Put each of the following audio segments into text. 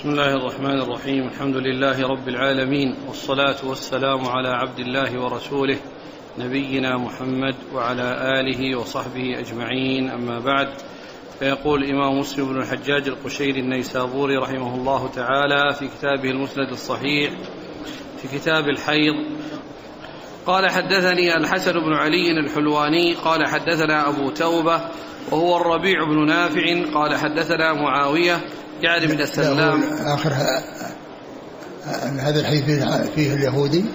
بسم الله الرحمن الرحيم. الحمد لله رب العالمين، والصلاة والسلام على عبد الله ورسوله نبينا محمد وعلى آله وصحبه أجمعين، أما بعد. فيقول الإمام مسلم بن الحجاج القشيري النيسابوري رحمه الله تعالى في كتابه المسند الصحيح في كتاب الحيض: قال حدثني الحسن بن علي الحلواني قال حدثنا أبو توبة وهو الربيع بن نافع قال حدثنا معاوية يعني من السلام. آخر هذا الحديث فيه اليهودي،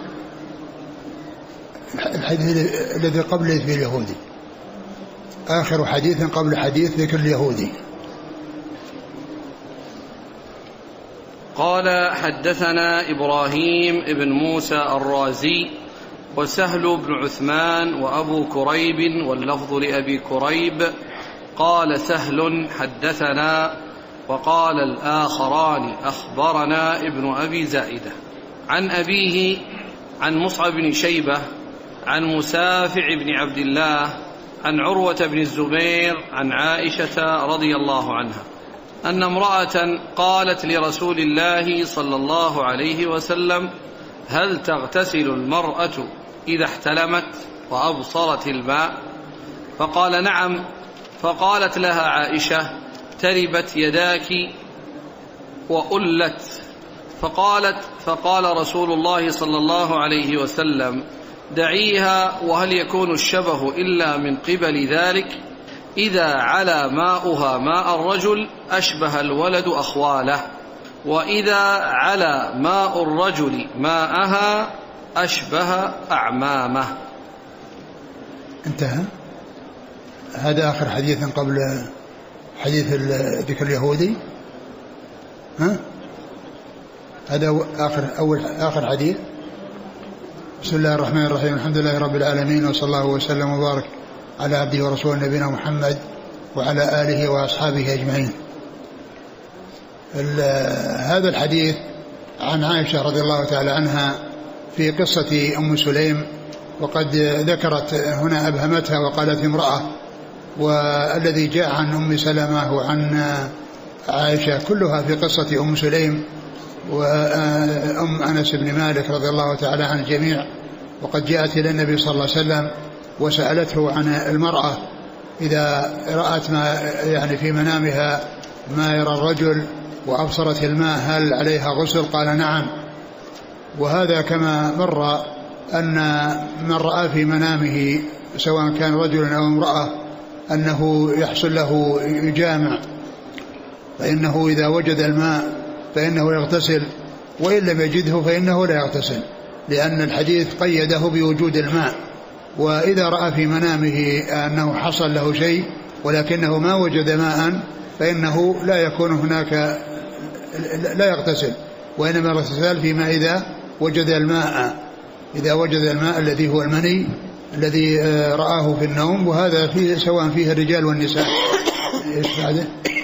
الحديث الذي قبله فيه اليهودي، آخر حديث قبل حديث ذكر اليهودي. قال حدثنا إبراهيم بن موسى الرازي وسهل بن عثمان وأبو كريب، واللفظ لأبي كريب. قال سهل حدثنا، وقال الآخران أخبرنا ابن أبي زائدة عن أبيه عن مصعب بن شيبة عن مسافع بن عبد الله عن عروة بن الزبير عن عائشة رضي الله عنها أن امرأة قالت لرسول الله صلى الله عليه وسلم: هل تغتسل المرأة إذا احتلمت وأبصرت الماء؟ فقال: نعم. فقالت لها عائشة: تربت يداك وألت. فقال رسول الله صلى الله عليه وسلم: دعيها، وهل يكون الشبه إلا من قبل ذلك؟ إذا على ماؤها ماء الرجل أشبه الولد أخواله، وإذا على ماء الرجل ماءها أشبه أعمامه. انتهى. هذا آخر حديث قبل حديث ذكر اليهودي. هذا آخر حديث. بسم الله الرحمن الرحيم. الحمد لله رب العالمين، وصلى الله وسلم وبارك على عبده ورسوله نبينا محمد وعلى آله وأصحابه أجمعين. هذا الحديث عن عائشة رضي الله تعالى عنها في قصة أم سليم، وقد ذكرت هنا أبهمتها وقالت امرأة، والذي جاء عن أم سلمة وعن عائشة كلها في قصة أم سليم وأم أنس بن مالك رضي الله تعالى عن الجميع. وقد جاءت إلى النبي صلى الله عليه وسلم وسألته عن المرأة إذا رأت ما يعني في منامها ما يرى الرجل وأبصرت الماء هل عليها غسل؟ قال: نعم. وهذا كما مر أن من رأى في منامه سواء كان رجل أو امرأة أنه يحصل له يجامع، فإنه إذا وجد الماء فإنه يغتسل، وإن لم يجده فإنه لا يغتسل، لأن الحديث قيده بوجود الماء. وإذا رأى في منامه أنه حصل له شيء ولكنه ما وجد ماء فإنه لا يكون هناك، لا يغتسل، وإنما الاغتسال فيما إذا وجد الماء، إذا وجد الماء الذي هو المني الذي رآه في النوم. وهذا فيه سواء فيه الرجال والنساء. إيش بعده؟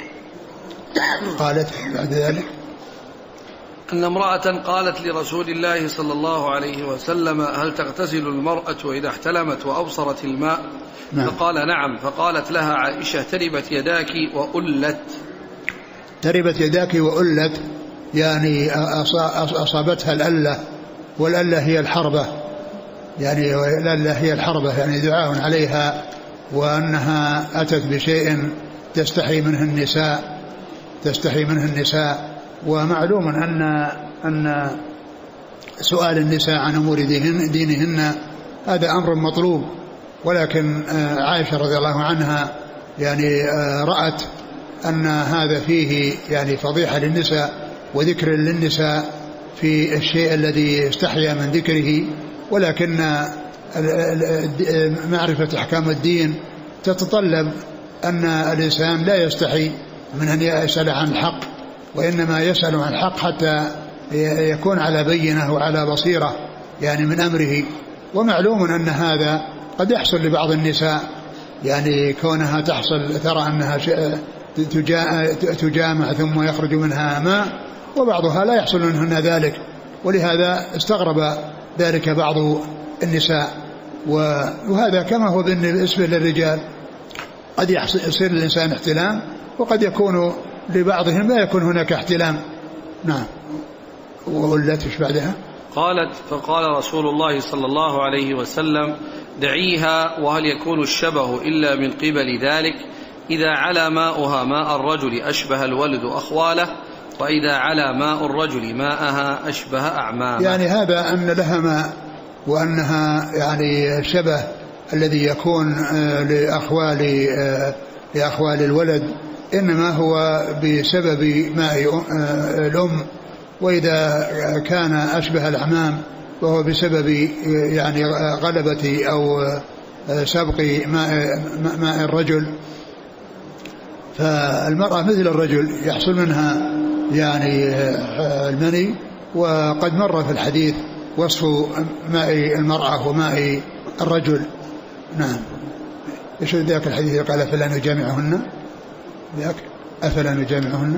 قالت بعد ذلك أن امرأة قالت لرسول الله صلى الله عليه وسلم: هل تغتسل المرأة إذا احتلمت وأبصرت الماء؟ نعم. فقال: نعم. فقالت لها عائشة: تربت يداك وألت. تربت يداك وألت يعني أصابتها الألة، والألة هي الحربة، يعني الألة هي الحربة، يعني دعاء عليها، وأنها أتت بشيء تستحي منه النساء. ومعلوم أن سؤال النساء عن أمور دينهن هذا أمر مطلوب، ولكن عائشة رضي الله عنها يعني رأت أن هذا فيه يعني فضيحة للنساء وذكر للنساء في الشيء الذي استحيا من ذكره، ولكن معرفة أحكام الدين تتطلب أن الإنسان لا يستحي من أن يسأل عن الحق، وإنما يسأل عن الحق حتى يكون على بينة وعلى بصيرة يعني من أمره. ومعلوم أن هذا قد يحصل لبعض النساء، يعني كونها تحصل ترى أنها تجامع ثم يخرج منها ماء، وبعضها لا يحصل منهن ذلك، ولهذا استغرب ذلك بعض النساء. وهذا كما هو بالنسبة للرجال، قد يصير الإنسان احتلام، وقد يكون لبعضهم لا يكون هناك احتلام، نعم. وقلت ايش بعدها؟ قالت فقال رسول الله صلى الله عليه وسلم دعيها وهل يكون الشبه إلا من قبل ذلك إذا علا ماؤها ماء الرجل أشبه الولد أخواله وإذا علا ماء الرجل ماءها أشبه أعمامه. يعني هذا أن لها ماء وأنها يعني شبه الذي يكون لأخوال الولد إنما هو بسبب ماء الأم، وإذا كان أشبه الأعمام وهو بسبب يعني غلبة أو سبق ماء الرجل. فالمرأة مثل الرجل يحصل منها يعني المني، وقد مر في الحديث وصف ماء المرأة وماء الرجل. نعم. ايش ذاك الحديث قال أفلا نجامعهن؟ ذاك أفلا نجامعهن.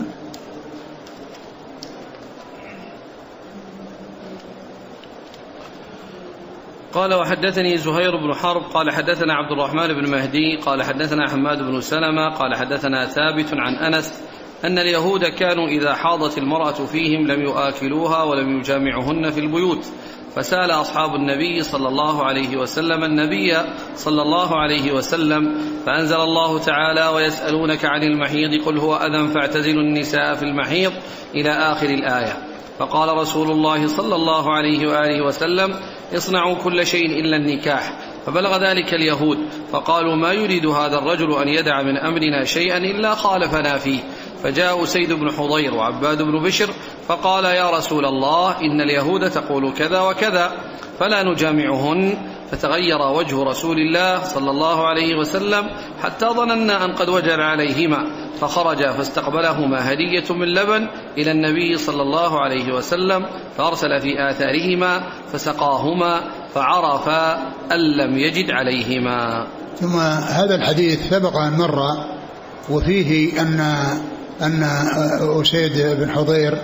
قال وحدثني زهير بن حرب قال حدثنا عبد الرحمن بن مهدي قال حدثنا حماد بن سلمة قال حدثنا ثابت عن أنس أن اليهود كانوا إذا حاضت المرأة فيهم لم يآكلوها ولم يجامعهن في البيوت، فسأل أصحاب النبي صلى الله عليه وسلم النبي صلى الله عليه وسلم فأنزل الله تعالى ويسألونك عن المحيض قل هو أذى فاعتزلوا النساء في المحيض إلى آخر الآية. فقال رسول الله صلى الله عليه وآله وسلم اصنعوا كل شيء إلا النكاح. فبلغ ذلك اليهود فقالوا ما يريد هذا الرجل أن يدع من أمرنا شيئا إلا خالفنا فيه. فجاء سيد بن حضير وعباد بن بشر فقال يا رسول الله إن اليهود تقول كذا وكذا فلا نجامعهن. فتغير وجه رسول الله صلى الله عليه وسلم حتى ظننا أن قد وجب عليهما، فخرج فاستقبلهما هدية من لبن إلى النبي صلى الله عليه وسلم فأرسل في آثارهما فسقاهما فعرفا أن لم يجد عليهما. ثم هذا الحديث سبق أن مر وفيه أن أسيد بن حضير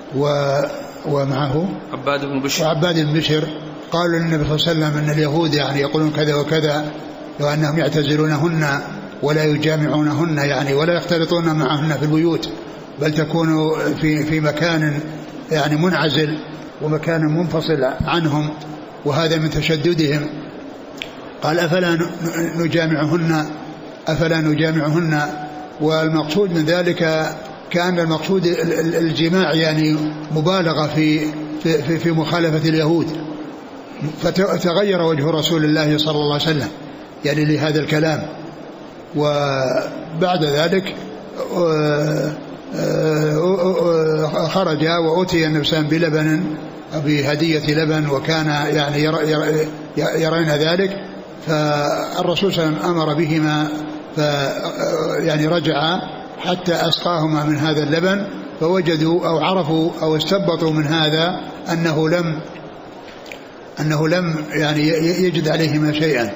ومعه عباد بن بشر قالوا للنبي صلى الله عليه وسلم أن اليهود يعني يقولون كذا وكذا وأنهم يعتزلونهن ولا يجامعونهن يعني ولا يختلطون معهن في البيوت، بل تكون في مكان يعني منعزل ومكان منفصل عنهم، وهذا من تشددهم. قال أفلا نجامعهن والمقصود من ذلك كان المقصود الجماع يعني مبالغة في مخالفة اليهود. فتغير وجه رسول الله صلى الله عليه وسلم يعني لهذا الكلام. وبعد ذلك خرج وأتي النبي صلى الله عليه وسلم بلبن بهدية لبن وكان يعني يرين ذلك، فالرسول صلى الله عليه وسلم أمر بهما يعني رجع حتى أسقاهما من هذا اللبن، فوجدوا أو عرفوا أو استبطوا من هذا أنه لم يعني يجد عليهما شيئا،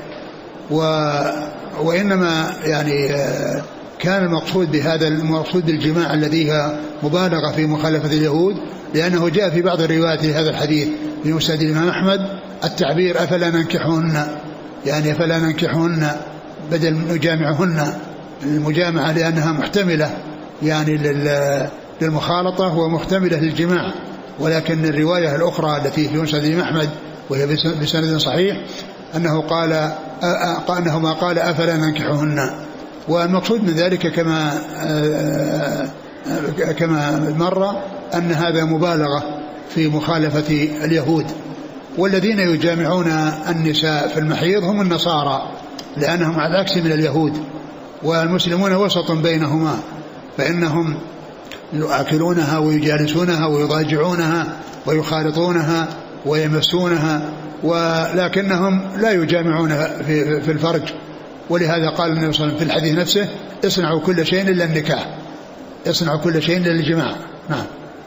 وإنما يعني كان المقصود بهذا المقصود الجماع الذي هو مبالغة في مخالفة اليهود، لأنه جاء في بعض الروايات لهذا الحديث في مسند الإمام أحمد التعبير أفلا ننكحهن، يعني أفلا ننكحهن بدل نجامعهن، المجامعة لأنها محتملة يعني للمخالطة ومحتملة للجماع. ولكن الرواية الأخرى التي في مسند الإمام أحمد وهي بسند صحيح أنه قال أفلا ننكحهن، والمقصود من ذلك كما مر أن هذا مبالغة في مخالفة اليهود. والذين يجامعون النساء في المحيض هم النصارى، لأنهم على العكس من اليهود، والمسلمون وسط بينهما، فإنهم يؤكلونها ويجالسونها ويضاجعونها ويخالطونها ويمسونها، ولكنهم لا يجامعون في الفرج. ولهذا قال النبي صلى الله عليه وسلم في الحديث نفسه اصنعوا كل شيء إلا النكاح، اصنعوا كل شيء إلا الجماع. نعم.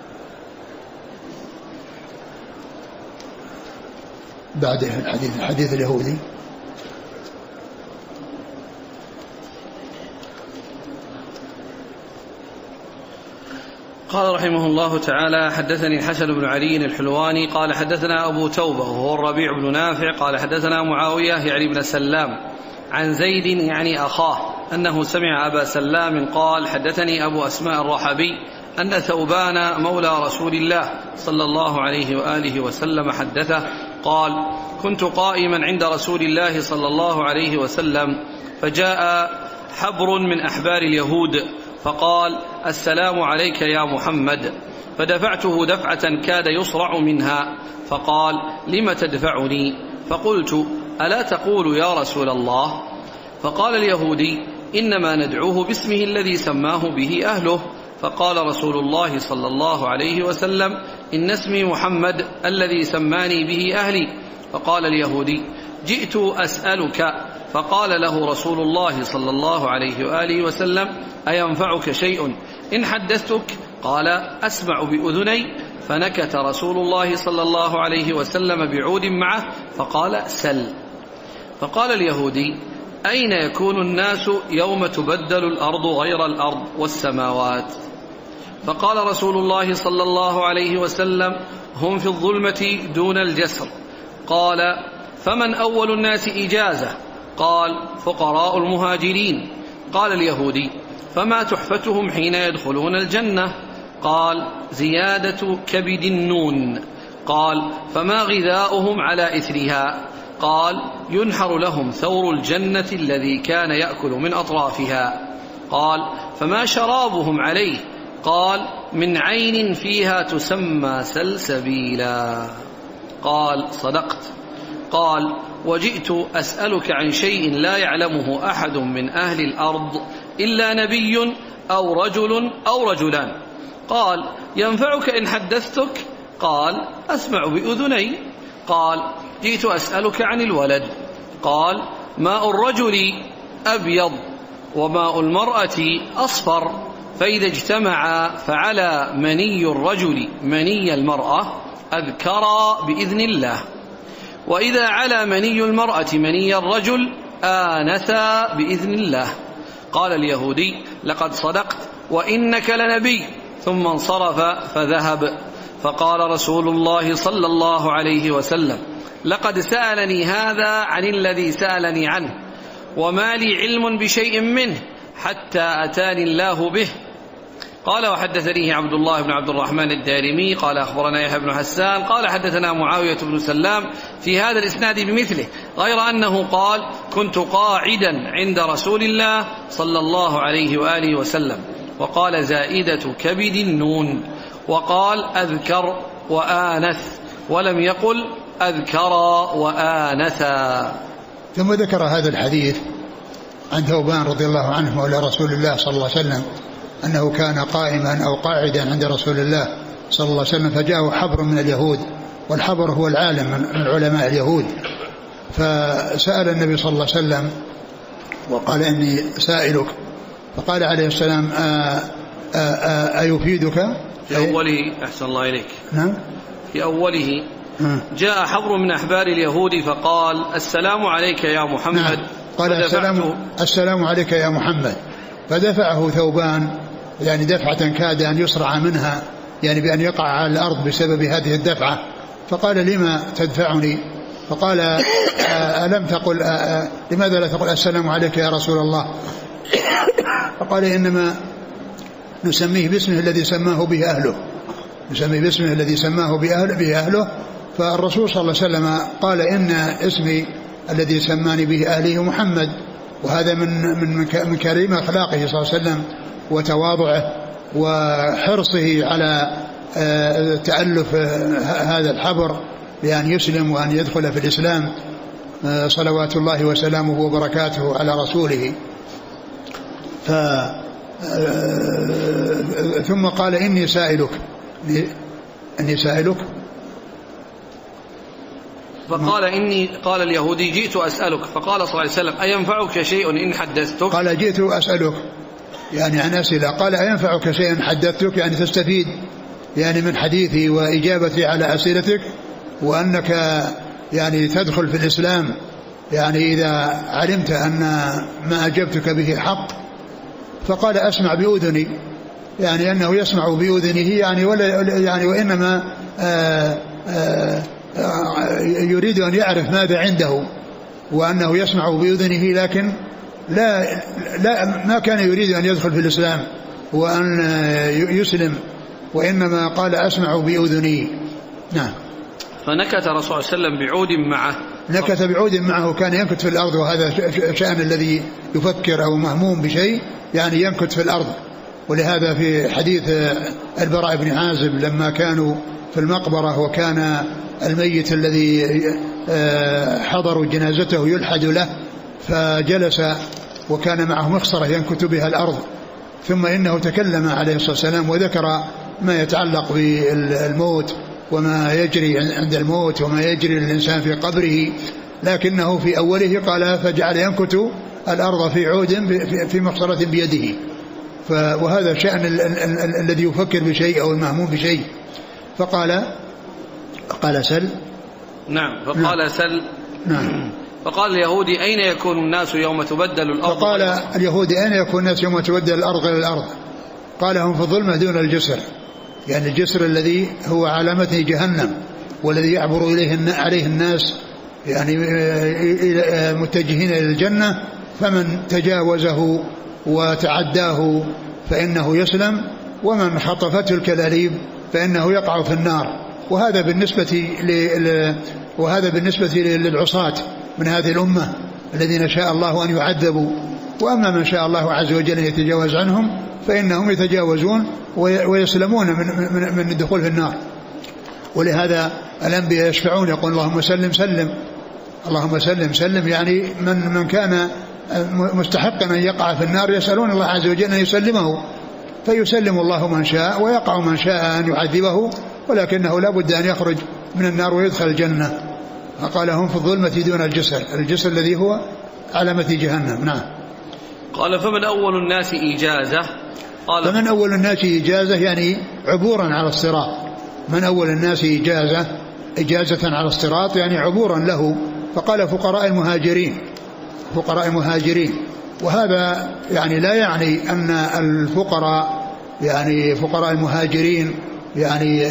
بعد الحديث اليهودي قال رحمه الله تعالى حدثني الحسن بن علي الحلواني قال حدثنا أبو توبة وهو الربيع بن نافع قال حدثنا معاوية يعني بن سلام عن زيد يعني أخاه أنه سمع أبا سلام قال حدثني أبو أسماء الرحبي أن ثوبان مولى رسول الله صلى الله عليه وآله وسلم حدثه قال: كنت قائما عند رسول الله صلى الله عليه وسلم فجاء حبر من أحبار اليهود فقال: السلام عليك يا محمد، فدفعته دفعة كاد يصرع منها، فقال: لم تدفعني؟ فقلت: ألا تقول يا رسول الله؟ فقال اليهودي: إنما ندعوه باسمه الذي سماه به أهله. فقال رسول الله صلى الله عليه وسلم: إن اسمي محمد الذي سماني به أهلي. فقال اليهودي: جئت أسألك. فقال له رسول الله صلى الله عليه وآله وسلم: أينفعك شيء إن حدثتك؟ قال: أسمع بأذني. فنكت رسول الله صلى الله عليه وسلم بعود معه فقال: سل. فقال اليهودي: أين يكون الناس يوم تبدل الأرض غير الأرض والسماوات؟ فقال رسول الله صلى الله عليه وسلم: هم في الظلمة دون الجسر. قال: فمن أول الناس إجازة؟ قال: فقراء المهاجرين. قال اليهودي: فما تحفتهم حين يدخلون الجنة؟ قال: زيادة كبد النون. قال: فما غذاؤهم على إثرها؟ قال: ينحر لهم ثور الجنة الذي كان يأكل من أطرافها. قال: فما شرابهم عليه؟ قال: من عين فيها تسمى سلسبيلا. قال: صدقت. قال: وجئت أسألك عن شيء لا يعلمه أحد من أهل الأرض إلا نبي أو رجل أو رجلان. قال: ينفعك إن حدثتك؟ قال: أسمع بأذني. قال: جئت أسألك عن الولد. قال: ماء الرجل أبيض وماء المرأة أصفر، فإذا اجتمعا فعلى مني الرجل مني المرأة أذكرا بإذن الله، وإذا على مني المرأة مني الرجل آنثا بإذن الله. قال اليهودي: لقد صدقت وإنك لنبي. ثم انصرف فذهب. فقال رسول الله صلى الله عليه وسلم: لقد سألني هذا عن الذي سألني عنه، وما لي علم بشيء منه حتى أتاني الله به. قال: وحدثنيه عبد الله بن عبد الرحمن الدارمي قال: أخبرنا يحيى بن حسان قال: حدثنا معاوية بن سلام في هذا الإسناد بمثله، غير أنه قال: كنت قاعدا عند رسول الله صلى الله عليه وآله وسلم. وقال: زائدة كبد النون. وقال: أذكر وآنث، ولم يقل أذكر وآنثا. ثم ذكر هذا الحديث عن ثوبان رضي الله عنه مولى رسول الله صلى الله عليه وسلم أنه كان قائما أو قاعدا عند رسول الله صلى الله عليه وسلم، فجاءه حبر من اليهود، والحبر هو العالم من علماء اليهود، فسأل النبي صلى الله عليه وسلم وقال: إني سائلك. فقال عليه السلام: أيفيدك؟ في أوله أحسن الله إليك. نعم. في أوله جاء حبر من أحبار اليهود فقال: السلام عليك يا محمد. نعم. قال: السلام عليك يا محمد. فدفعه ثوبان يعني دفعة كاد أن يصرع منها، يعني بأن يقع على الأرض بسبب هذه الدفعة. فقال: لما تدفعني؟ فقال: ألم تقل لماذا لا تقول السلام عليك يا رسول الله؟ فقال: إنما نسميه باسمه الذي سماه به أهله، نسميه باسمه الذي سماه به أهله. فالرسول صلى الله عليه وسلم قال: إن اسمي الذي سماني به أهله محمد. وهذا من كريم أخلاقه صلى الله عليه وسلم وتواضعه وحرصه على تألف هذا الحبر بأن يسلم وأن يدخل في الإسلام، صلوات الله وسلامه وبركاته على رسوله. ثم قال: إني سائلك. فقال: قال اليهودي: جئت أسألك. فقال صلى الله عليه وسلم: أينفعك شيء إن حدثتك؟ قال: جئت أسألك يعني عن أسئلة. قال: أينفعك شيء إن حدثتك؟ يعني تستفيد يعني من حديثي وإجابتي على أسئلتك، وأنك يعني تدخل في الإسلام يعني إذا علمت أن ما أجبتك به حق. فقال: أسمع بأذني، يعني أنه يسمع بأذنه يعني وإنما يريد أن يعرف ماذا عنده، وأنه يسمع بأذنه، لكن لا ما كان يريد أن يدخل في الإسلام، وأن يسلم، وإنما قال أسمع بأذني. نعم. فنكت الرسول صلى الله عليه وسلم بعود معه، نكت بعود معه، كان ينكت في الأرض، وهذا شأن الذي يفكر أو مهموم بشيء يعني ينكت في الأرض. ولهذا في حديث البراء بن عازب لما كانوا في المقبرة وكان الميت الذي حضروا جنازته يلحد له، فجلس وكان معه مخصرة ينكت بها الأرض، ثم إنه تكلم عليه الصلاة والسلام وذكر ما يتعلق بالموت وما يجري عند الموت وما يجري للإنسان في قبره، لكنه في أوله قال فجعل ينكت الأرض في عود في مخصرة بيده. وهذا شأن الذي يفكر بشيء أو المهموم بشيء. قال سل. نعم. فقال سل. نعم. فقال اليهودي أين يكون الناس يوم تبدل الأرض؟ فقال اليهودي أين يكون الناس يوم تبدل الأرض غير الأرض؟ قال هم في الظلمة دون الجسر، يعني الجسر الذي هو علامته جهنم والذي يعبر عليه الناس يعني متجهين إلى الجنة، فمن تجاوزه وتعداه فإنه يسلم، ومن خطفته الكلاليب فإنه يقع في النار. وهذا بالنسبة للعصاة من هذه الأمة الذين شاء الله أن يعذبوا، وأما من شاء الله عز وجل أن يتجاوز عنهم فإنهم يتجاوزون ويسلمون من الدخول في النار. ولهذا الأنبياء يشفعون يقول اللهم سلم سلم، اللهم سلم سلم، يعني من كان مستحقا أن يقع في النار يسألون الله عز وجل أن يسلمه، فيسلم الله من شاء ويقع من شاء أن يعذبه، ولكنه لا بد أن يخرج من النار ويدخل الجنة. فقال هم في الظلمة دون الجسر، الجسر الذي هو علامة جهنم. نعم. قال فمن أول الناس إجازة؟ قال فمن أول الناس إجازة يعني عبورا على الصراط، من أول الناس إجازة على الصراط يعني عبورا له. فقال فقراء المهاجرين، فقراء المهاجرين، وهذا يعني لا يعني أن الفقراء يعني فقراء المهاجرين يعني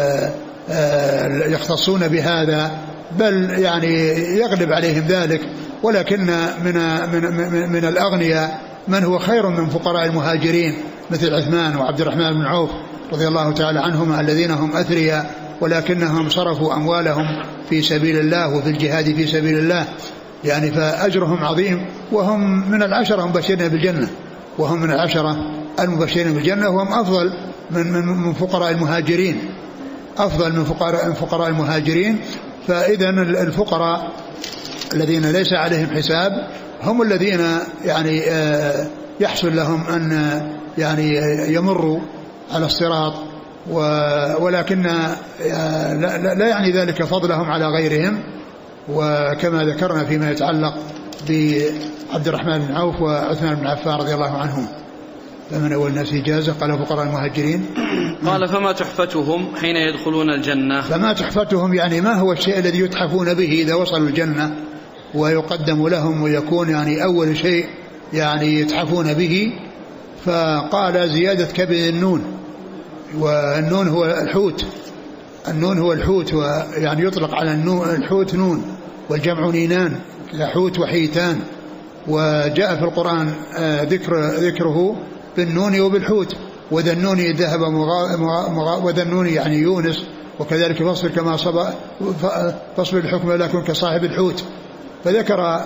يختصون بهذا، بل يعني يغلب عليهم ذلك، ولكن من الأغنياء من هو خير من فقراء المهاجرين مثل عثمان وعبد الرحمن بن عوف رضي الله تعالى عنهما، الذين هم أثرياء ولكنهم صرفوا أموالهم في سبيل الله وفي الجهاد في سبيل الله، يعني فأجرهم عظيم، وهم من العشرة المبشرين بالجنة، وهم من العشرة المبشرين بالجنة، وهم أفضل من فقراء المهاجرين، أفضل من فقراء المهاجرين. فإذا الفقراء الذين ليس عليهم حساب هم الذين يعني يحصل لهم أن يعني يمروا على الصراط، ولكن لا يعني ذلك فضلهم على غيرهم. وكما ذكرنا فيما يتعلق بعبد الرحمن بن عوف وعثمان بن عفان رضي الله عنهم. فمن أول الناس إجازة قال فقراء المهاجرين. قال فما تحفتهم حين يدخلون الجنة؟ فما تحفتهم يعني ما هو الشيء الذي يتحفون به إذا وصلوا الجنة ويقدم لهم ويكون يعني أول شيء يعني يتحفون به. فقال زيادة كبد النون، والنون هو الحوت، النون هو الحوت، ويعني يطلق على النون الحوت نون، والجمع نينان حوت وحيتان، وجاء في القرآن ذكره بالنون وبالحوت. وذا النون ذهب وذا النون يعني يونس، وكذلك فاصبر كما فاصبر الحكم لا يكون كصاحب الحوت. فذكر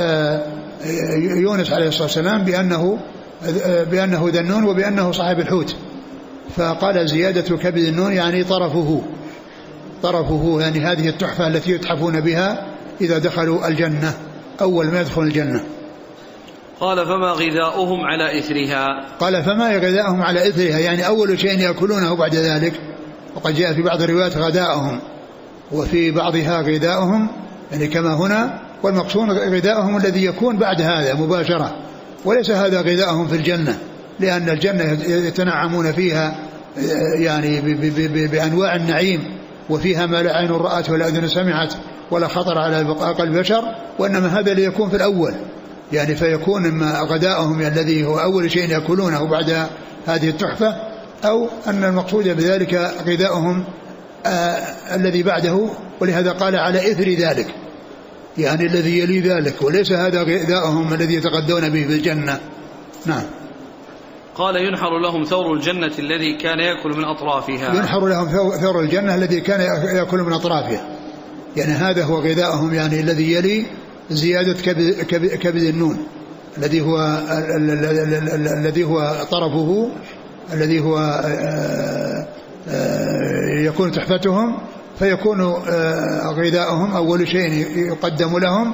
يونس عليه الصلاة والسلام بأنه ذا النون وبأنه صاحب الحوت. فقال زيادة كبد النون يعني طرفه يعني هذه التحفة التي يتحفون بها إذا دخلوا الجنة أول ما يدخل الجنة. قال فما غذاؤهم على إثرها؟ قال فما غذاؤهم على إثرها يعني أول شيء يأكلونه بعد ذلك. وقد جاء في بعض الروايات غذاؤهم، وفي بعضها غذاؤهم يعني كما هنا، والمقصود غذاؤهم الذي يكون بعد هذا مباشرة، وليس هذا غذاؤهم في الجنة، لأن الجنة يتنعمون فيها يعني بأنواع النعيم، وفيها ما لا عين رأت ولا أذن سمعت ولا خطر على قلب بشر، وإنما هذا ليكون في الأول يعني، فيكون إما غداؤهم الذي هو أول شيء يأكلونه بعد هذه التحفة، أو أن المقصود بذلك غذاؤهم الذي بعده، ولهذا قال على إثر ذلك يعني الذي يلي ذلك، وليس هذا غذاؤهم الذي يتغدون به في الجنة. نعم. قال ينحر لهم ثور الجنة الذي كان يأكل من أطرافها. ينحر لهم ثور الجنة الذي كان يأكل من أطرافها، يعني هذا هو غذاؤهم، يعني الذي يلي زيادة كبد النون الذي هو طرفه، الذي هو يكون تحفتهم، فيكون غذاؤهم أول شيء يقدم لهم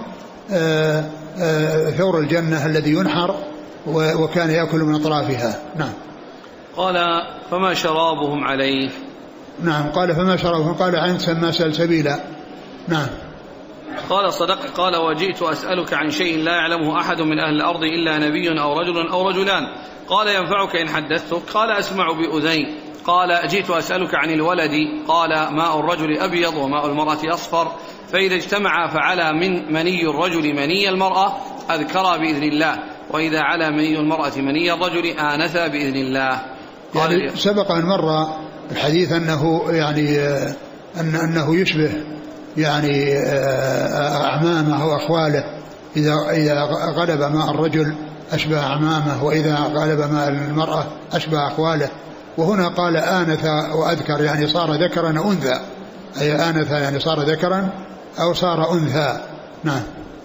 ثور الجنة الذي ينحر وكان يأكل من أطرافها. نعم. قال فما شرابهم عليه. نعم. قال فما شرابهم، قال عن سما سلسبيلا. نعم. قال صدق. قال وجئت أسألك عن شيء لا يعلمه أحد من أهل الأرض إلا نبي أو رجل أو رجلان. قال ينفعك إن حدثتك؟ قال أسمع بأذين. قال جئت أسألك عن الولد. قال ماء الرجل أبيض وماء المرأة أصفر، فإذا اجتمع فعلى من مني الرجل مني المرأة أذكر بإذن الله، وإذا على مني المرأة مني الرجل آنث بإذن الله. يعني سبق أن مر الحديث أنه يعني أنه يشبه يعني أعمامه وأخواله، إذا غلب ماء الرجل أشبه أعمامه، وإذا غلب ماء المرأة أشبه أخواله. وهنا قال آنث وأذكر، يعني صار ذكرا أو أنثى، أي آنث يعني صار ذكرا أو صار أنثى. نعم.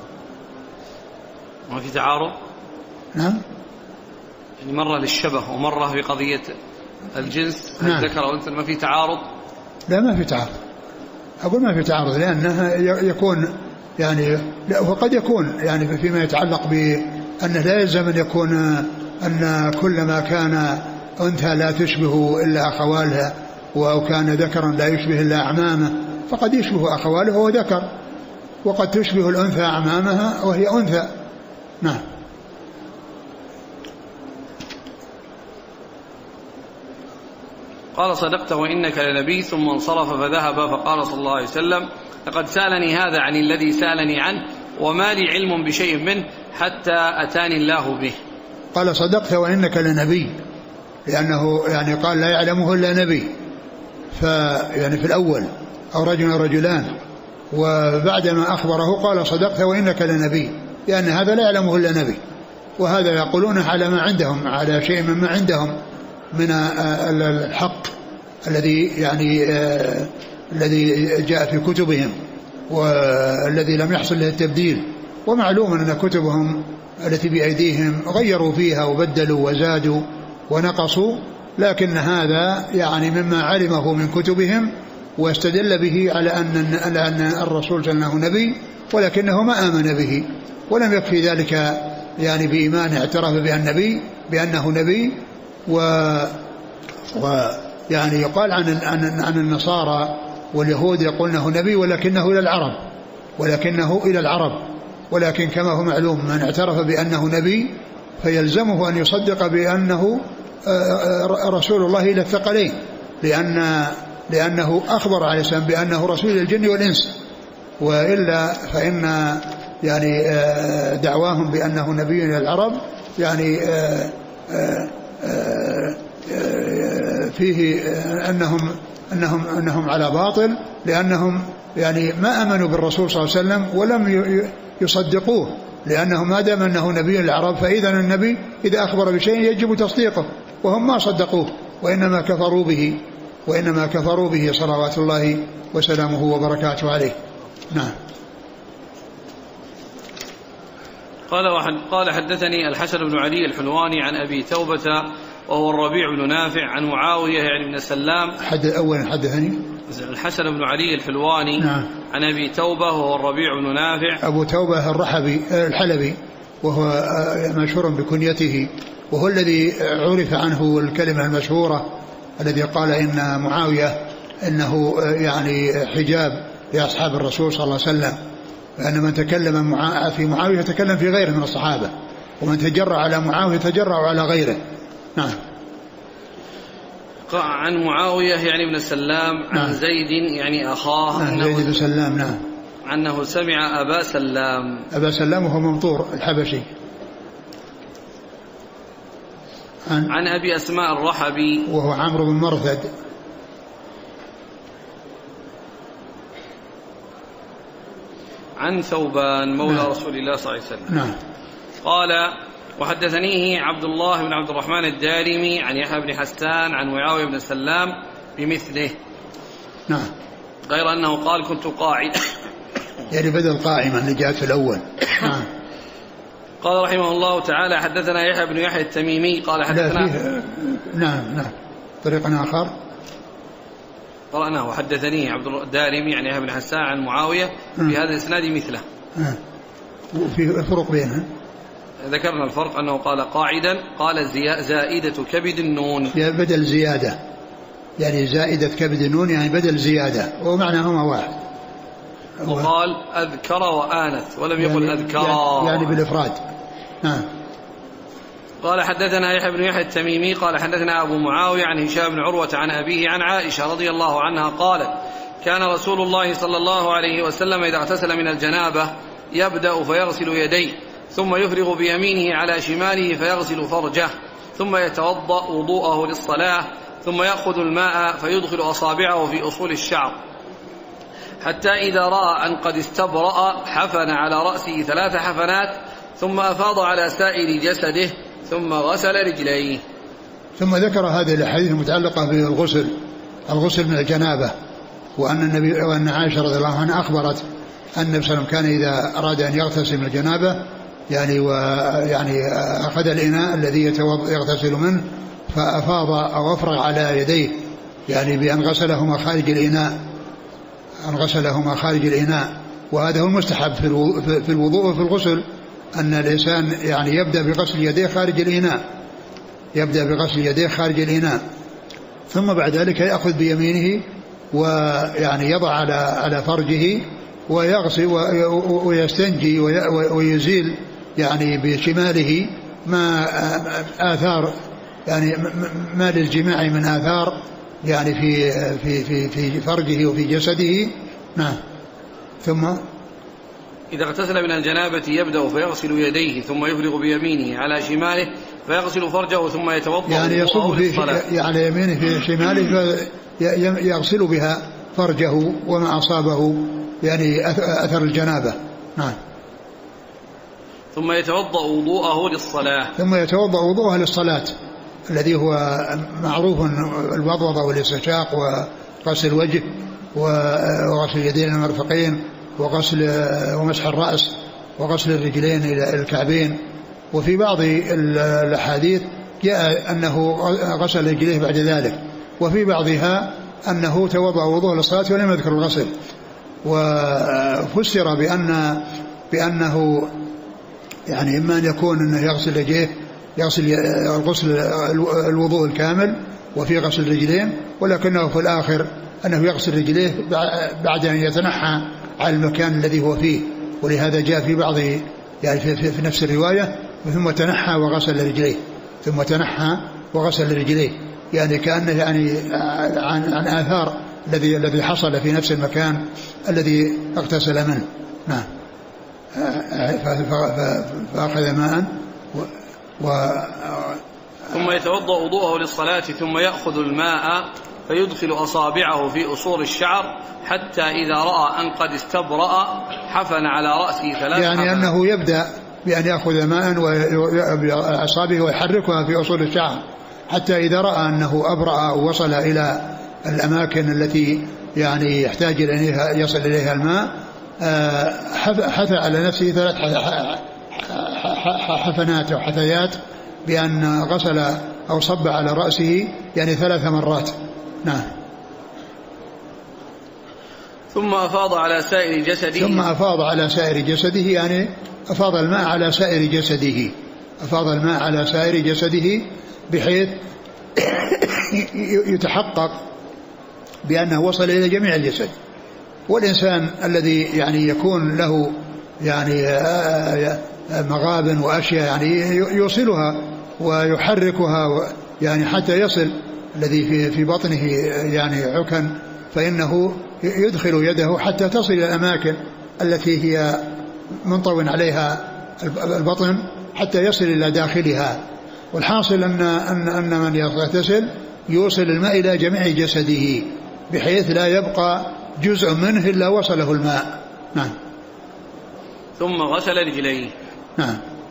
ما في تعارض؟ نعم. يعني مرة للشبه ومرة في قضية الجنس. نعم. ذكر أو أنثى، ما في تعارض؟ لا ما في تعارض، أقول ما في تعارض، لأنها يكون يعني وقد يكون يعني فيما يتعلق بأنه لا يلزم أن يكون أن كل ما كان أنثى لا تشبه إلا أخوالها، أو كان ذكرا لا يشبه إلا أعمامه، فقد يشبه أخواله وهو ذكر، وقد تشبه الأنثى أعمامها وهي أنثى. نعم. قال صدقت وإنك لنبي. ثم انصرف فذهب، فقال صلى الله عليه وسلم لقد سألني هذا عن الذي سألني عنه، وما لي علم بشيء منه حتى أتاني الله به. قال صدقت وإنك لنبي، لأنه يعني قال لا يعلمه إلا نبي، فيعني في الأول أو رجل أو رجلان، وبعدما أخبره قال صدقت وإنك لنبي، لأن هذا لا يعلمه إلا نبي، وهذا يقولونه على ما عندهم، على شيء مما عندهم من الحق الذي يعني الذي جاء في كتبهم والذي لم يحصل له التبديل. ومعلوم أن كتبهم التي بأيديهم غيروا فيها وبدلوا وزادوا ونقصوا، لكن هذا يعني مما علمه من كتبهم، واستدل به على أن الرسول صلى الله عليه وسلم نبي، ولكنه ما آمن به، ولم يكفي ذلك يعني بإيمان اعترف بأنه نبي. ويعني يقال عن النصارى واليهود يقولونه نبي ولكنه إلى العرب، ولكن كما هو معلوم من اعترف بأنه نبي فيلزمه أن يصدق بأنه رسول الله إلى الثقلين، لأنه أخبر عليه السلام بأنه رسول الجن والإنس، وإلا فإن يعني دعواهم بأنه نبي إلى العرب يعني فيه أنهم على باطل، لأنهم يعني ما أمنوا بالرسول صلى الله عليه وسلم ولم يصدقوه، لأنه ما دام أنه نبي العرب فإذا النبي إذا أخبر بشيء يجب تصديقه، وهم ما صدقوه وإنما كفروا به صلوات الله وسلامه وبركاته عليه. نعم. قال حدثني الحسن بن علي الحلواني عن أبي توبة وهو الربيع بن نافع عن معاوية يعني بن سلام. أولا حدثني الحسن بن علي الحلواني. نعم. عن أبي توبة وهو الربيع بن نافع. أبو توبة الحلبي، وهو مشهور بكنيته، وهو الذي عرف عنه الكلمة المشهورة الذي قال إن معاوية إنه يعني حجاب لأصحاب الرسول صلى الله عليه وسلم، لأن من تكلم في معاوية يتكلم في غيره من الصحابة، ومن تجرأ على معاوية يتجرأ على غيره. نعم. عن معاوية يعني ابن سلام عن نعم. زيد يعني أخاه. نعم. زيد بن سلام. نعم. أنه سمع أبا سلام وهو ممطور الحبشي. عن أبي أسماء الرحبي وهو عمرو بن مرثد. عن ثوبان مولى. نعم. رسول الله صلى الله عليه وسلم. نعم. قال وحدثنيه عبد الله بن عبد الرحمن الدارمي عن يحيى بن حسان عن معاوية بن سلام بمثله. نعم. غير أنه قال كنت قاعد يعني بدل قائما اللي جاءت في الأول. نعم. قال رحمه الله تعالى حدثنا يحيى بن يحيى التميمي قال حدثنا نعم طريق آخر قرأناه وحدثنيه عبد الدارمي عن يحيى بن حسان عن معاوية في هذا الإسناد مثله. وفي فرق بينها. ذكرنا الفرق أنه قال قاعدا قال زائدة كبد النون يعني بدل زيادة، يعني زائدة كبد النون يعني بدل زيادة ومعناهما واحد. وقال أذكر وآنث ولم يقل يعني أذكر يعني بالإفراد. نعم. قال حدثنا يحيى بن يحيى التميمي قال حدثنا أبو معاوية عن هشام بن عروة عن أبيه عن عائشة رضي الله عنها قالت كان رسول الله صلى الله عليه وسلم إذا اغتسل من الجنابة يبدأ فيغسل يديه ثم يفرغ بيمينه على شماله فيغسل فرجه ثم يتوضأ وضوءه للصلاة ثم يأخذ الماء فيدخل أصابعه في أصول الشعر حتى إذا رأى أن قد استبرأ حفن على رأسه 3 حفنات ثم أفاض على سائر جسده ثم غسل رجليه. ثم ذكر هذه الأحاديث المتعلقة بالغسل من الجنابة، وأن عائشة رضي الله عنها أخبرت أن النبي صلى الله عليه وسلم كان إذا أراد أن يغتسل من الجنابة يعني أخذ الإناء الذي يغتسل منه فأفاض أو أفرغ على يديه، يعني بأن غسلهما خارج الإناء، وهذا هو المستحب في الوضوء وفي الغسل، أن الإنسان يعني يبدأ بغسل يديه خارج الإناء، ثم بعد ذلك يأخذ بيمينه ويعني يضع على فرجه ويغسل ويستنجي ويزيل يعني بشماله ما آثار يعني ما للجماع من آثار يعني في فرجه وفي جسده. نعم. ثم إذا اغتسل من الجنابة يبدأ فيغسل يديه ثم يفرغ بيمينه على شماله فيغسل فرجه ثم يتوضأ يعني يصب على يمينه في شماله يغسل بها فرجه وما أصابه يعني أثر الجنابة. نعم. ثم يتوضأ وضوءه للصلاة الذي هو معروف الوضوضة والاستنشاق وغسل الوجه وغسل اليدين إلى المرفقين ومسح الرأس وغسل الرجلين إلى الكعبين. وفي بعض الأحاديث جاء أنه غسل رجليه بعد ذلك، وفي بعضها أنه توضأ وضوء للصلاة ولم يذكر الغسل، وفسر بأنه يعني إما أن يكون أنه يغسل رجليه غسل الوضوء الكامل وفي غسل الرجلين، ولكنه في الآخر أنه يغسل رجليه بعد أن يتنحى على المكان الذي هو فيه، ولهذا جاء في بعض يعني في نفس الرواية ثم تنحى وغسل رجليه يعني كأنه يعني عن آثار الذي حصل في نفس المكان الذي اغتسل منه. نعم. فأخذ ماء ثم يتوضأ وضوءه للصلاة ثم يأخذ الماء فيدخل أصابعه في أصول الشعر حتى إذا رأى أن قد استبرأ حفن على رأسه 3 يعني حفن. أنه يبدأ بأن يأخذ ماء بأصابعه ويحركها في أصول الشعر حتى إذا رأى أنه أبرأ ووصل إلى الأماكن التي يعني يحتاج إليها يصل إليها الماء، حث على نفسه 3 حفنات أو حثيات بأن غسل أو صب على رأسه يعني 3 مرات. نعم. ثم أفاض على سائر جسده يعني أفاض الماء على سائر جسده بحيث يتحقق بأنه وصل إلى جميع الجسد. والإنسان الذي يعني يكون له يعني مغاب وأشياء يعني يوصلها ويحركها يعني حتى يصل الذي في بطنه يعني عكن، فإنه يدخل يده حتى تصل إلى الأماكن التي هي منطو عليها البطن حتى يصل إلى داخلها. والحاصل أن من يغتسل يوصل الماء إلى جميع جسده بحيث لا يبقى جزء منه إلا وصله الماء. نعم. ثم غسل رجليه. نعم.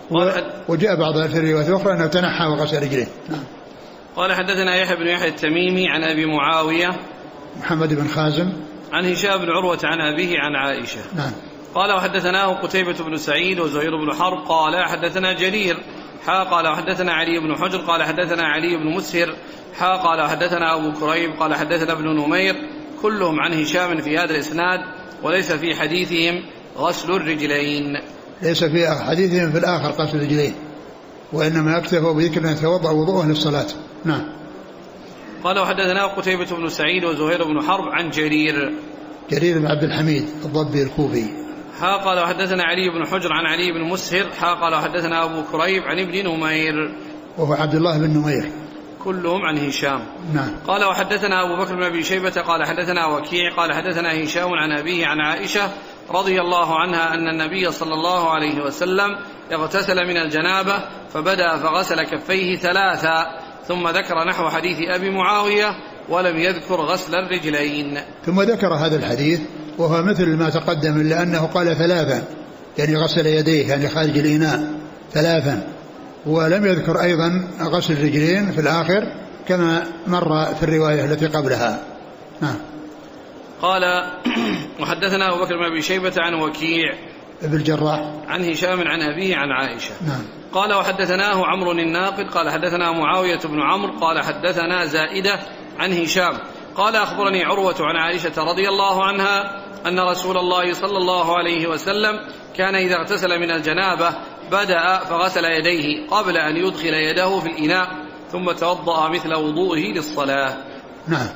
وجاء بعض في الروايات الأخرى أنه تنحى وغسل رجليه. قال حدثنا يحيى بن يحيى التميمي عن أبي معاوية محمد بن خازم عن هشام بن عروة عن أبيه عن عائشة. نعم. قال وحدثناه قتيبة بن سعيد وزهير بن حرب قال حدثنا جرير قال وحدثنا علي بن حجر قال حدثنا علي بن مسهر قال وحدثنا أبو كريب قال حدثنا ابن نمير كلهم عن هشام في هذا الإسناد وليس في حديثهم غسل الرجلين. ليس في حديثهم في الآخر غسل الرجلين، وإنما اكتفوا بذكر أن يتوضأ وضوءه للصلاة. نعم. قال وحدثنا قتيبة بن سعيد وزهير بن حرب عن جرير بن عبد الحميد الضبي الكوفي. قال وحدثنا علي بن حجر عن علي بن مسهر قال وحدثنا أبو كريب عن ابن نمير وهو عبد الله بن نمير كلهم عن هشام. نعم. قال وحدثنا أبو بكر بن أبي شيبة قال حدثنا وكيع قال حدثنا هشام عن أبيه عن عائشة رضي الله عنها أن النبي صلى الله عليه وسلم اغتسل من الجنابة فبدأ فغسل كفيه 3 ثم ذكر نحو حديث أبي معاوية ولم يذكر غسل الرجلين. ثم ذكر هذا الحديث وهو مثل ما تقدم إلا أنه قال 3 يعني غسل يديه يعني خارج الإناء 3 ولم يذكر أيضا غسل الرجلين في الآخر كما مر في الرواية التي قبلها. نعم. قال وحدثنا أبو بكر بن أبي شيبة عن وكيع ابن الجراح عن هشام عن أبيه عن عائشة. نعم. قال وحدثناه عمرو الناقد قال حدثنا معاوية بن عمرو قال حدثنا زائدة عن هشام قال أخبرني عروة عن عائشة رضي الله عنها أن رسول الله صلى الله عليه وسلم كان إذا اغتسل من الجنابة بدأ فغسل يديه قبل أن يدخل يده في الإناء ثم توضأ مثل وضوئه للصلاة. نعم.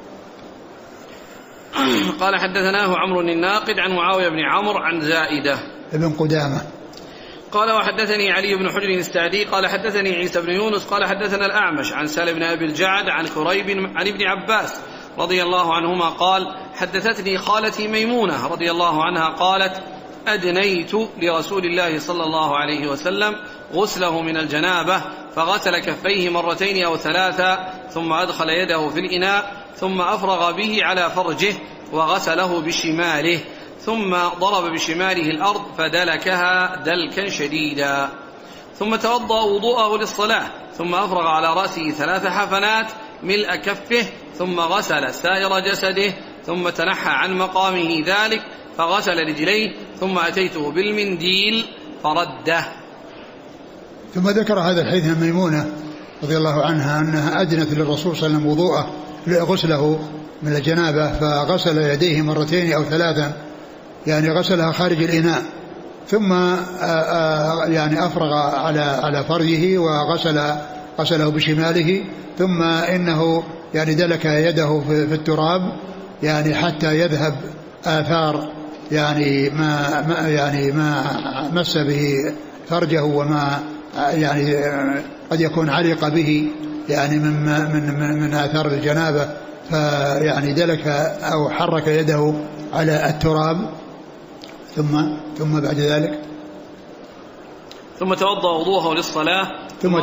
قال حدثناه عمرو الناقد عن معاوية بن عمرو عن زائدة ابن قدامة. قال وحدثني علي بن حجر السعدي قال حدثني عيسى بن يونس قال حدثنا الأعمش عن سالم بن أبي الجعد عن كريب عن ابن عباس رضي الله عنهما قال حدثتني خالتي ميمونة رضي الله عنها قالت أدنيت لرسول الله صلى الله عليه وسلم غسله من الجنابة فغسل كفيه 2 أو 3 ثم أدخل يده في الإناء ثم أفرغ به على فرجه وغسله بشماله ثم ضرب بشماله الأرض فدلكها دلكا شديدا ثم توضأ وضوءه للصلاة ثم أفرغ على رأسه 3 حفنات ملء كفه ثم غسل سائر جسده ثم تنحى عن مقامه ذلك فغسل رجليه ثم أتيته بالمنديل فرده. ثم ذكر هذا الحديث عن ميمونة رضي الله عنها أنها أدنت للرسول صلى الله عليه وسلم وضوءه غسله من الجنابة فغسل يديه 2 أو 3 يعني غسلها خارج الإناء ثم يعني أفرغ على فرجه وغسله بشماله ثم إنه يعني دلك يده في التراب يعني حتى يذهب آثار يعني ما مس به فرجه وما يعني قد يكون علق به يعني من آثار الجنابة فيعني دلك أو حرك يده على التراب ثم بعد ذلك ثم توضأ وضوءه للصلاة ثم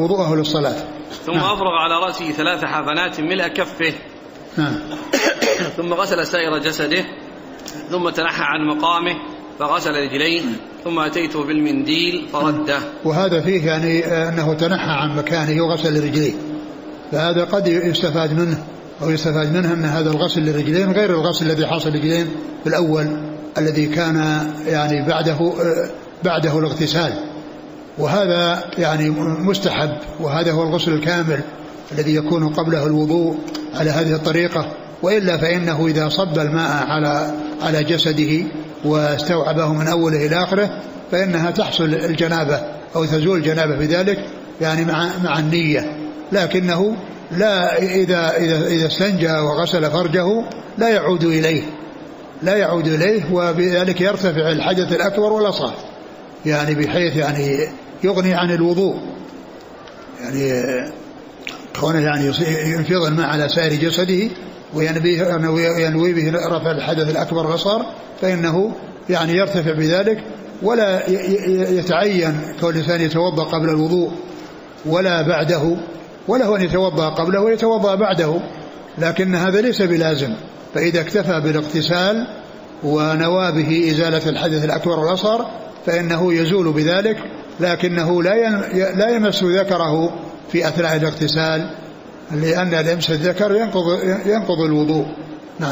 أفرغ على رأسه 3 حفنات ملء كفه. نعم. ثم غسل سائر جسده ثم تنحى عن مقامه فغسل رجليه ثم أتيته بالمنديل فرده. وهذا فيه يعني أنه تنحى عن مكانه وغسل رجليه فهذا قد يستفاد منه أو يستفاد منه أن هذا الغسل للرجلين غير الغسل الذي حصل للرجلين في الأول الذي كان يعني بعده الاغتسال وهذا يعني مستحب وهذا هو الغسل الكامل الذي يكون قبله الوضوء على هذه الطريقة وإلا فإنه إذا صب الماء على جسده واستوعبه من أوله إلى آخره فإنها تحصل الجنابة أو تزول الجنابة بذلك يعني مع النية لكنه لا إذا استنجى وغسل فرجه لا يعود إليه وبذلك يرتفع الحدث الأكبر والأصغر يعني بحيث يعني يغني عن الوضوء يعني كونه يعني ينفض الماء على سائر جسده وينوي به رفع الحدث الأكبر والأصغر فإنه يعني يرتفع بذلك ولا يتعين كون الإنسان يتوضأ قبل الوضوء ولا بعده ولا هو أن يتوضأ قبله ويتوضأ بعده لكن هذا ليس بلازم فإذا اكتفى بالاغتسال ونوى به إزالة الحدث الأكبر والأصغر فإنه يزول بذلك لكنه لا يمس ذكره في أثناء الاغتسال، لأن لمس الذكر ينقض الوضوء. نعم.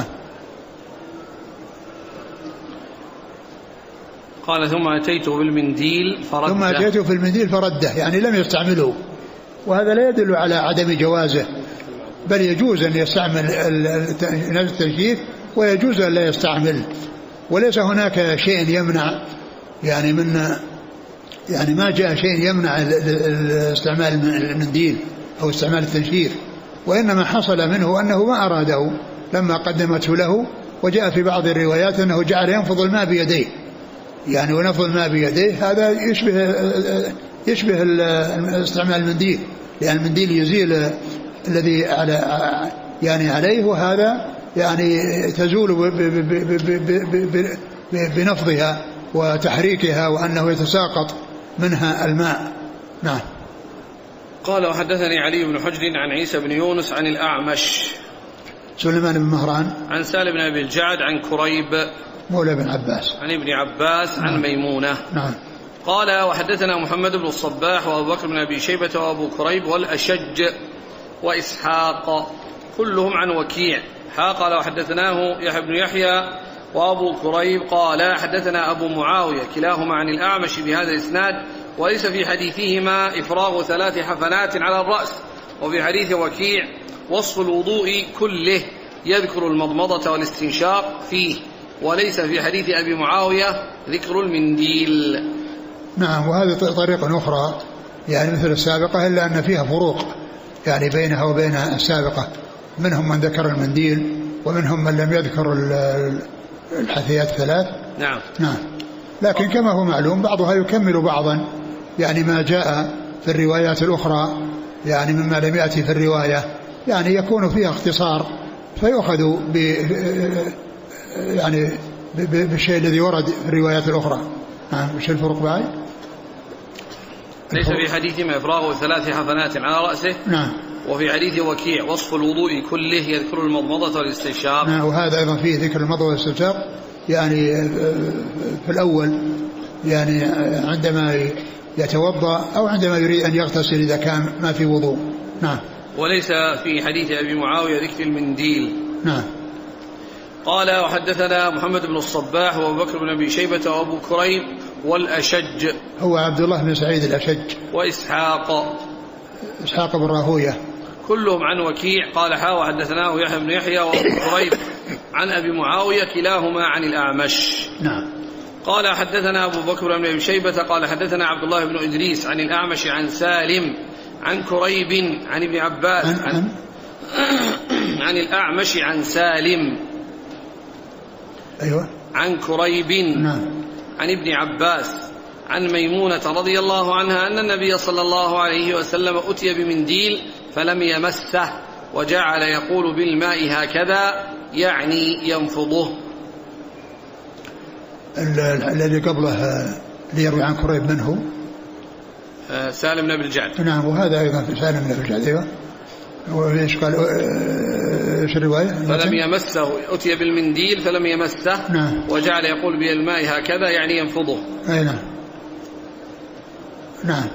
قال ثم أتيته بالمنديل فرده، يعني لم يستعمله، وهذا لا يدل على عدم جوازه، بل يجوز أن يستعمل التنشيف ويجوز أن لا يستعمل، وليس هناك شيء يمنع يعني ما جاء شيء يمنع استعمال المنديل أو استعمال التنشيف، وإنما حصل منه أنه ما أراده لما قدمته له، وجاء في بعض الروايات أنه جعل ينفض الماء بيديه، يعني ونفض الماء بيديه هذا يشبه استعمال المنديل، لأن المنديل يزيل الذي عليه، وهذا يعني تزول بنفضها وتحريكها، وأنه يتساقط منها الماء. نعم. قال وحدثني علي بن حجر عن عيسى بن يونس عن الأعمش سليمان بن مهران عن سالم بن أبي الجعد عن كريب مولى بن عباس عن ابن عباس عن ميمونة. نعم. قال وحدثنا محمد بن الصباح وأبو بكر بن أبي شيبة وأبو كريب والأشج وإسحاق كلهم عن وكيع. قال وحدثناه يحيى بن يحيى وأبو كريب قال حدثنا أبو معاوية كلاهما عن الأعمش بهذا الإسناد، وليس في حديثهما إفراغ 3 حفنات على الرأس، وفي حديث وكيع وصف الوضوء كله يذكر المضمضة والاستنشاق فيه، وليس في حديث أبي معاوية ذكر المنديل. نعم. وهذه طريقة أخرى يعني مثل السابقة، إلا أن فيها فروق يعني بينها وبين السابقة، منهم من ذكر المنديل ومنهم من لم يذكر الحثيات 3. نعم. نعم. لكن كما هو معلوم بعضها يكمل بعضا، يعني ما جاء في الروايات الأخرى يعني مما لم يأتي في الرواية، يعني يكون فيها اختصار فيؤخذ بالشيء الذي ورد في الروايات الأخرى. نعم. وش الفرق بعد؟ ليس في حديث ما إفراغ 3 حفنات على رأسه. نعم. وفي حديث وكيع وصف الوضوء كله يذكر المضمضة والاستنشاق. نعم. وهذا أيضا فيه ذكر المضمضة والاستنشاق، يعني في الأول يعني عندما يتوضأ أو عندما يريد أن يغتسل إذا كان ما في وضوء. نعم. وليس في حديث أبي معاوية ذكر المنديل. نعم. قال وحدثنا محمد بن الصباح وأبو بكر بن أبي شيبة وأبو كريب والأشج هو عبد الله بن سعيد الأشج وإسحاق بن راهوية كلهم عن وكيع. قال وحدثناه يحيى بن يحيى وأبو كريب عن أبي معاوية كلاهما عن الأعمش. نعم. قال حدثنا أبو بكر بن أبي شيبة قال حدثنا عبد الله بن إدريس عن الأعمش عن سالم عن كريب عن ابن عباس عن الأعمش عن سالم أيوة عن كريب نعم. عن ابن عباس عن ميمونة رضي الله عنها أن النبي صلى الله عليه وسلم أتي بمنديل فلم يمسه وجعل يقول بالماء هكذا يعني ينفضه. الذي قبله ليروي عن كريب منه سالم بن أبي الجعد. نعم. وهذا أيضا في سالم بن أبي الجعد. أيوة. وإيش قال إيش الرواية؟ فلم يمسه أتي بالمنديل فلم يمسه. نعم. وجعل يقول بالماء هكذا يعني ينفضه. أي نعم. نعم.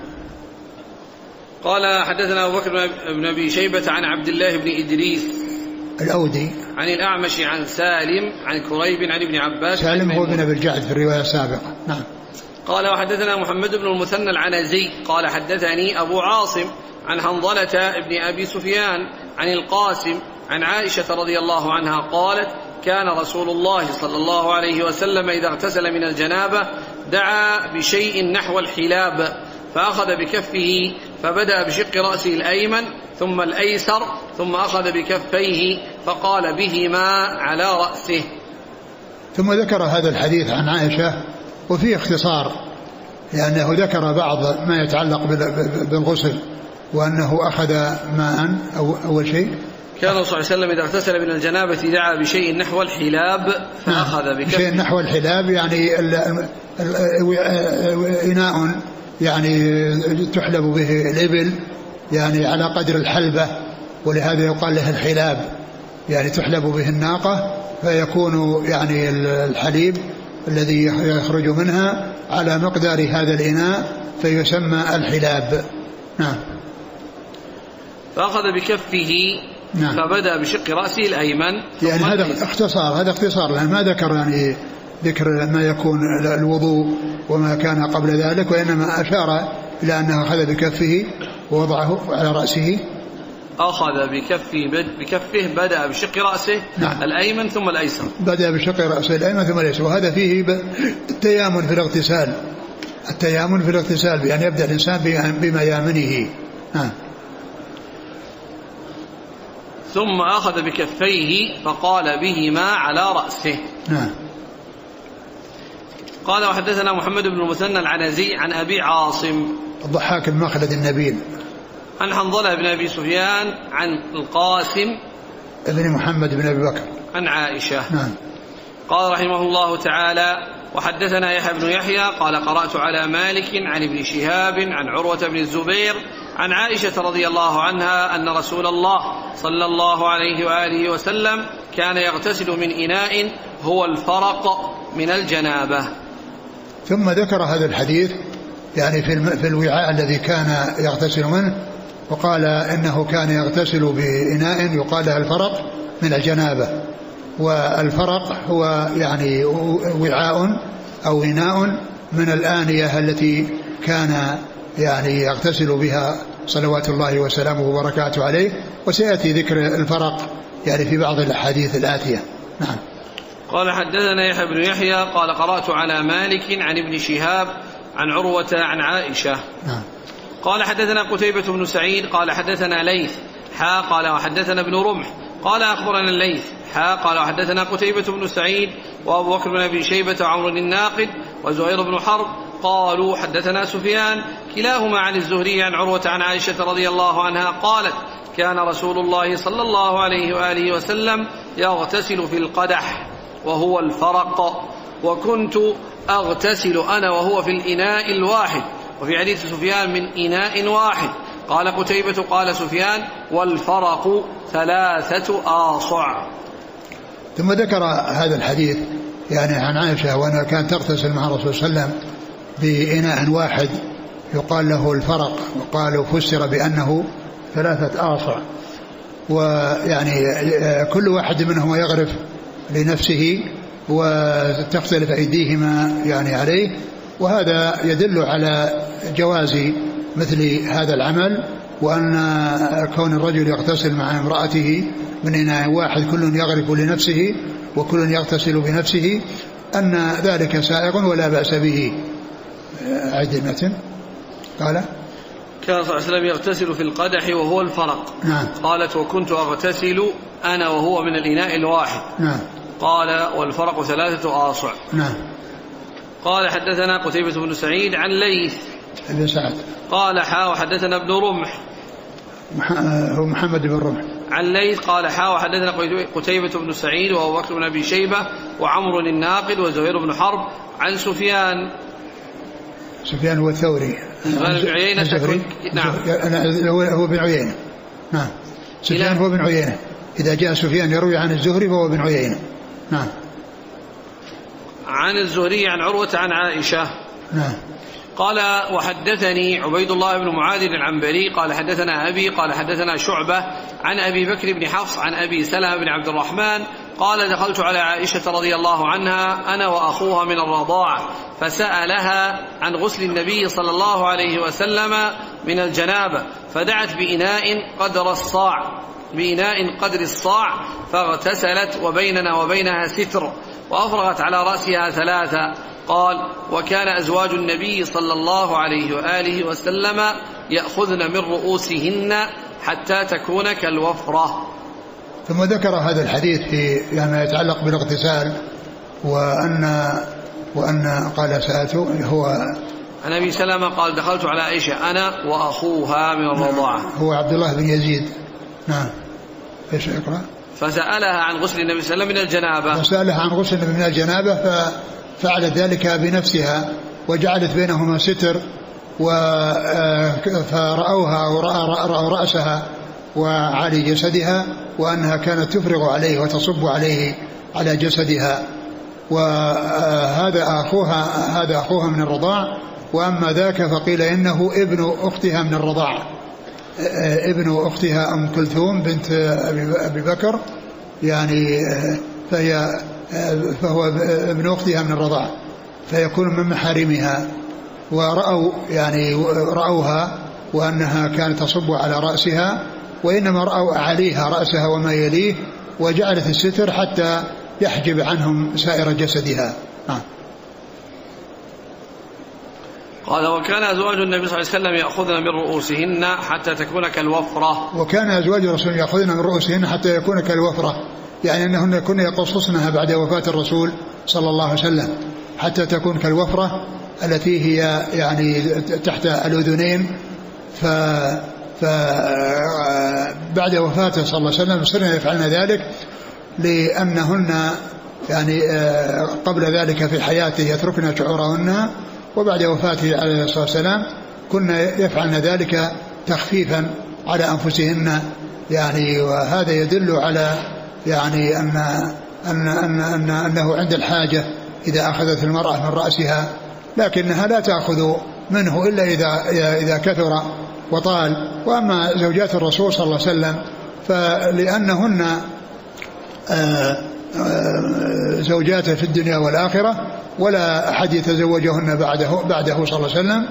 قال حدثنا أبو بكر بن أبي شيبة عن عبد الله بن إدريس الأودي عن الأعمش عن سالم عن كريب عن ابن عباس. سالم هو بن أبي الجعد في الرواية السابقة. نعم. قال وحدثنا محمد بن المثنى العنزي قال حدثني أبو عاصم عن حنظلة ابن أبي سفيان عن القاسم عن عائشة رضي الله عنها قالت كان رسول الله صلى الله عليه وسلم إذا اغتسل من الجنابة دعا بشيء نحو الحلاب فأخذ بكفه فبدأ بشق رأسه الأيمن ثم الأيسر ثم أخذ بكفيه فقال بهما على رأسه. ثم ذكر هذا الحديث عن عائشة وفيه اختصار، لأنه ذكر بعض ما يتعلق بالغسل، وأنه أخذ ماء أول شيء. كان صلى الله عليه وسلم إذا اغتسل من الجنابة دعا بشيء نحو الحلاب فأخذ بكفه. شيء نحو الحلاب يعني إناء يعني تحلب به الإبل يعني على قدر الحلبة، ولهذا يقال له الحلاب، يعني تحلب به الناقة فيكون يعني الحليب الذي يخرج منها على مقدار هذا الإناء فيسمى الحلاب. نعم. فأخذ بكفه نعم. فبدأ بشق رأسه الأيمن. يعني هذا اختصار لأن ما ذكر يعني ذكر ما يكون الوضوء وما كان قبل ذلك، وإنما أشار إلى أنه أخذ بكفه ووضعه على رأسه. أخذ بكفه بدأ بشق رأسه نعم. الأيمن ثم الأيسر. بدأ بشق رأسه الأيمن ثم الأيسر، وهذا فيه التيامن في الاغتسال بأن يبدأ الإنسان بميامنه. ثم أخذ بكفيه فقال بهما على رأسه. قال وحدثنا محمد بن المثنى العنزي عن أبي عاصم الضحاك بن مخلد النبيل عن حنظلة بن أبي سفيان عن القاسم ابن محمد بن أبي بكر عن عائشة. قال رحمه الله تعالى وحدثنا يحيى بن يحيى قال قرأت على مالك عن ابن شهاب عن عروة بن الزبير عن عائشة رضي الله عنها أن رسول الله صلى الله عليه وآله وسلم كان يغتسل من إناء هو الفرق من الجنابة. ثم ذكر هذا الحديث يعني في الوعاء الذي كان يغتسل منه، وقال إنه كان يغتسل بإناء يقال له الفرق من الجنابة. والفرق هو يعني وعاء أو إناء من الآنية التي كان يعني يغتسل بها صلوات الله وسلامه وبركاته عليه، وسيأتي ذكر الفرق يعني في بعض الأحاديث الآتية. نعم. قال حدثنا يحيى بن يحيى قال قرأت على مالك عن ابن شهاب عن عروة عن عائشة. نعم. قال حدثنا قتيبة بن سعيد قال حدثنا ليث قال وحدثنا ابن رمح قال أخبرنا الليث قال وحدثنا قتيبة بن سعيد وأبو بكر بن أبي شيبة وعمر الناقد وزهير بن حرب قالوا حدثنا سفيان كلاهما عن الزهري عن عروة عن عائشة رضي الله عنها قالت كان رسول الله صلى الله عليه وآله وسلم يغتسل في القدح وهو الفرق، وكنت أغتسل أنا وهو في الإناء الواحد. وفي حديث سفيان من إناء واحد. قال قتيبة قال سفيان والفرق 3 آصع. ثم ذكر هذا الحديث يعني عن عائشة وأنها كانت تغتسل مع الرسول صلى الله عليه وسلم بإناء واحد يقال له الفرق، وقالوا فسر بأنه 3 آصع، ويعني كل واحد منهما يغرف لنفسه وتختلف أيديهما يعني عليه، وهذا يدل على جواز مثل هذا العمل، وأن كون الرجل يغتسل مع امرأته من إناء واحد كل يغرف لنفسه وكل يغتسل بنفسه أن ذلك سائغ ولا بأس به. عد المتن. قال كان صلى الله عليه وسلم يغتسل في القدح وهو الفرق. نعم. قالت وكنت أغتسل أنا وهو من الإناء الواحد. نعم. قال والفرق 3 آصع. نعم. قال حدثنا قتيبة بن سعيد عن ليث بن سعد قال وحدثنا ابن رمح هو محمد بن رمح عن ليث قال وحدثنا قتيبة بن سعيد وأبو بكر بن أبي شيبة وعمر الناقد وزهير بن حرب عن سفيان هو الثوري بن عيينة. نعم. هو بن عيينة. نعم. سفيان هو بن عيينة. إذا جاء سفيان يروي عن الزهري فهو بن عيينة. نعم. عن الزهري عن عروة عن عائشة. نعم. قال وحدثني عبيد الله بن معاذ العنبري قال حدثنا أبي قال حدثنا شعبة عن أبي بكر بن حفص عن أبي سلمة بن عبد الرحمن قال دخلت على عائشة رضي الله عنها أنا وأخوها من الرضاعة فسألها عن غسل النبي صلى الله عليه وسلم من الجنابة فدعت بإناء قدر الصاع فاغتسلت وبيننا وبينها ستر وأفرغت على رأسها 3. قال وكان أزواج النبي صلى الله عليه وآله وسلم يأخذن من رؤوسهن حتى تكون كالوفرة. ثم ذكر هذا الحديث في يعني يتعلق بالاغتسال وأن قال سألته هو عن أبي سلمة قال دخلت على عائشة أنا وأخوها من الرضاعة هو عبد الله بن يزيد. نعم. ايش اقرأ؟ فسألها عن غسل النبي صلى الله عليه وسلم من الجنابة. فسألها عن غسل النبي من الجنابة ففعلت ذلك بنفسها وجعلت بينهما ستر فرأوها ورأوا رأسها وعلى جسدها وأنها كانت تفرغ عليه وتصب عليه على جسدها. وهذا أخوها من الرضاع وأما ذاك فقيل إنه ابن أختها من الرضاعة، ابن أختها أم كلثوم بنت أبي بكر يعني، فهو ابن أختها من الرضاعة فيكون من محارمها. ورأوا يعني رأوها وأنها كانت تصب على رأسها، وإنما رأوا عليها رأسها وما يليه، وجعلت الستر حتى يحجب عنهم سائر جسدها. قال وكان أزواج النبي صلى الله عليه وسلم يأخذن من رؤوسهن حتى تكون كالوفرة. وكان أزواج الرسول يأخذن من رؤوسهن حتى يكون كالوفرة، يعني أنهن كن يقصصنها بعد وفاة الرسول صلى الله عليه وسلم حتى تكون كالوفرة التي هي يعني تحت الأذنين. فبعد وفاته صلى الله عليه وسلم صرنا يفعلن ذلك، لأنهن يعني قبل ذلك في حياته يتركن شعورهن، وبعد وفاته عليه الصلاة والسلام كنا يفعلن ذلك تخفيفا على أنفسهن يعني. وهذا يدل على يعني أنه عند الحاجة إذا أخذت المرأة من رأسها، لكنها لا تأخذ منه إلا إذا كثر وطال. وأما زوجات الرسول صلى الله عليه وسلم فلأنهن زوجاته في الدنيا والآخرة، ولا أحد يتزوجهن بعده صلى الله عليه وسلم،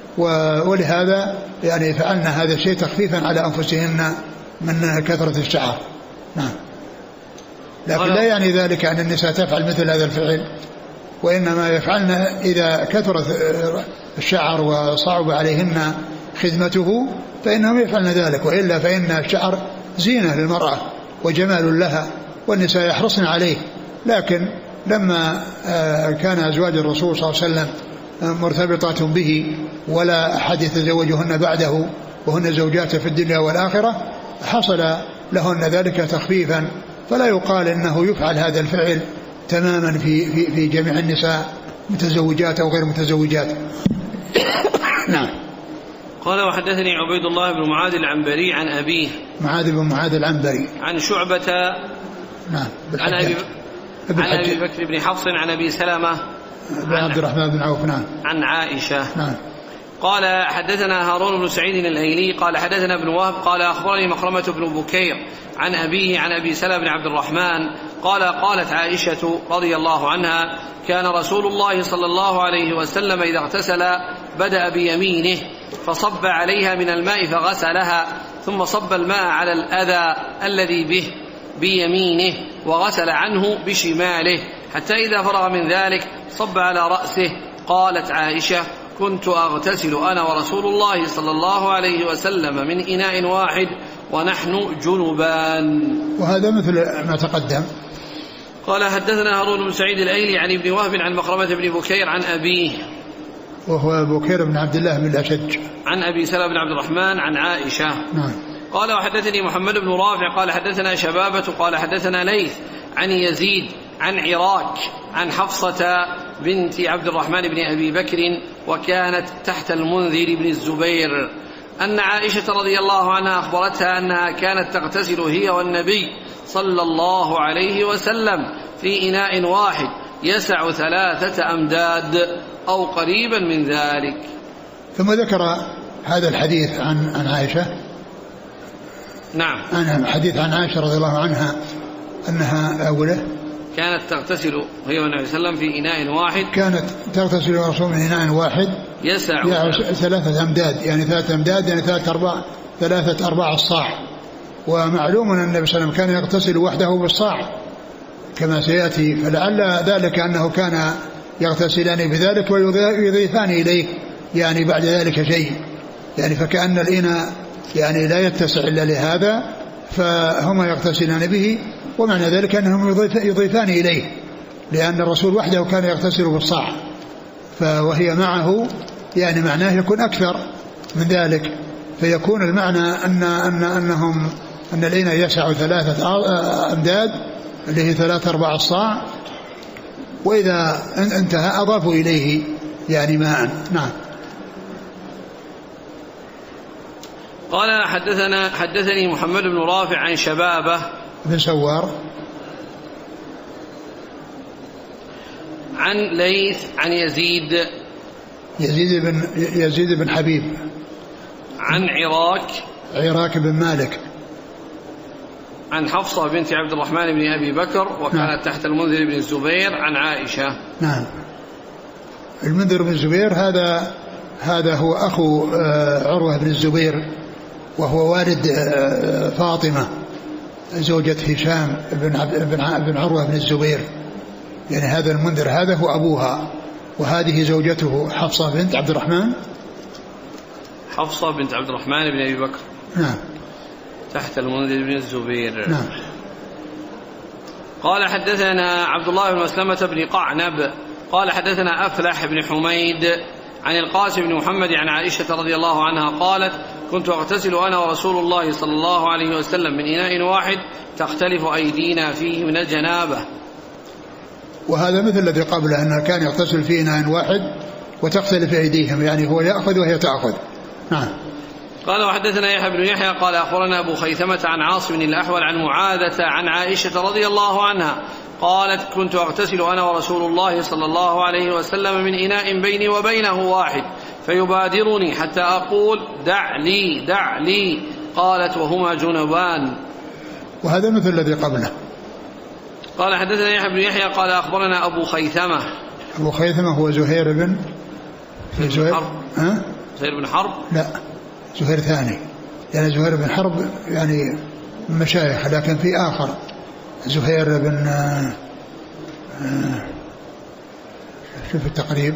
ولهذا يعني فعلنا هذا الشيء تخفيفا على أنفسهن من كثرة الشعر. نعم. لكن لا يعني ذلك أن النساء تفعل مثل هذا الفعل، وإنما يفعلن إذا كثرت الشعر وصعب عليهن خدمته فإنهم يفعلن ذلك، وإلا فإن الشعر زينة للمرأة وجمال لها، والنساء يحرصن عليه. لكن لما كان أزواج الرسول صلى الله عليه وسلم مرتبطات به ولا أحد يتزوجهن بعده وهن زوجاته في الدنيا والآخرة، حصل لهن ذلك تخفيفا، فلا يقال إنه يفعل هذا الفعل تماما في جميع النساء متزوجات أو غير متزوجات. نعم. قال وحدثني عبيد الله بن معاذ العنبري عن أبيه معاذ بن معاذ العنبري عن شعبة نعم عن أبي بكر بن حفص عن أبي سلمة بن عبد الرحمن بن عوف نعم عن عائشة نعم. قال حدثنا هارون بن سعيد الأيلي قال حدثنا ابن وهب قال أخبرني مخرمة بن بكير عن أبيه عن أبي سلمة بن عبد الرحمن قال قالت عائشة رضي الله عنها كان رسول الله صلى الله عليه وسلم إذا اغتسل بدأ بيمينه فصب عليها من الماء فغسلها، ثم صب الماء على الأذى الذي به بيمينه وغسل عنه بشماله، حتى إذا فرغ من ذلك صب على رأسه. قالت عائشة كنت أغتسل أنا ورسول الله صلى الله عليه وسلم من إناء واحد ونحن جنبان. وهذا مثل ما تقدم. قال حدثنا هارون بن سعيد الأيلي عن ابن وهب عن مخرمة بن بكير عن أبيه وهو بكير بن عبد الله بن الأشج عن أبي سلمة بن عبد الرحمن عن عائشة. نعم. قال وحدثني محمد بن رافع قال حدثنا شبابة قال حدثنا ليث عن يزيد عن عراك عن حفصة بنت عبد الرحمن بن أبي بكر وكانت تحت المنذر بن الزبير أن عائشة رضي الله عنها أخبرتها أنها كانت تغتسل هي والنبي صلى الله عليه وسلم في إناء واحد يسع 3 أمداد أو قريبا من ذلك. ثم ذكر هذا الحديث عن عائشة. نعم. حديث عن عائشة رضي الله عنها أنها أوله كانت تغتسل هي والنبي صلى الله عليه وسلم في إناء واحد. كانت تغتسل الرسول من إناء واحد يسع 3 أمداد، يعني 3 أمداد يعني 3 أرباع الصاع. ومعلوم أن النبي صلى الله عليه وسلم كان يغتسل وحده بالصاع كما سيأتي، فلعل ذلك أنه كان يغتسلان بذلك ويضيفان إليه يعني بعد ذلك شيء، يعني فكأن الإناء يعني لا يتسع إلا لهذا فهما يغتسلان به، ومعنى ذلك أنهم يضيفان إليه، لأن الرسول وحده كان يغتسل بالصاع وهي معه، يعني معناه يكون أكثر من ذلك، فيكون المعنى أن الإناء يسع 3 أمداد اللي هي 3 أرباع الصاع، وإذا انتهى أضافوا إليه يعني ماء. نعم. قال حدثني محمد بن رافع عن شبابة بن سوار عن ليث عن يزيد يزيد بن حبيب. عن عراك بن مالك. عن حفصة بنت عبد الرحمن بن أبي بكر وكانت تحت المنذر بن الزبير عن عائشة. نعم. المنذر بن الزبير هذا هو أخو عروة بن الزبير، وهو والد فاطمة زوجة هشام بن عروة بن الزبير. يعني هذا المنذر هذا هو أبوها، وهذه زوجته حفصة بنت عبد الرحمن. حفصة بنت عبد الرحمن بن أبي بكر. نعم. تحت المنذر بن الزبير. نعم. قال حدثنا عبد الله بن مسلمة بن قعنب قال حدثنا أفلح بن حميد عن القاسم بن محمد عن عائشة رضي الله عنها قالت: كنت أغتسل أنا ورسول الله صلى الله عليه وسلم من إناء واحد تختلف أيدينا فيه من الجنابة. وهذا مثل الذي قبله، أنه كان يغتسل في إناء واحد وتختلف أيديهم، يعني هو يأخذ وهي تأخذ. نعم. قال وحدثنا يحيى بن يحيى قال أخبرنا أبو خيثمة عن عاصم الأحول عن معاذة عن عائشة رضي الله عنها قالت: كنت أغتسل أنا ورسول الله صلى الله عليه وسلم من إناء بيني وبينه واحد فيبادرني حتى أقول: دع لي دع لي. قالت: وهما جنبان. وهذا مثل الذي قبله. قال حدثنا يحيى بن يحيى قال أخبرنا أبو خيثمة. أبو خيثمة هو زهير بن حرب. زهير بن حرب؟ لا، زهير ثاني، يعني زهير بن حرب يعني مشايخ، لكن في آخر زهير بن شوف التقريب.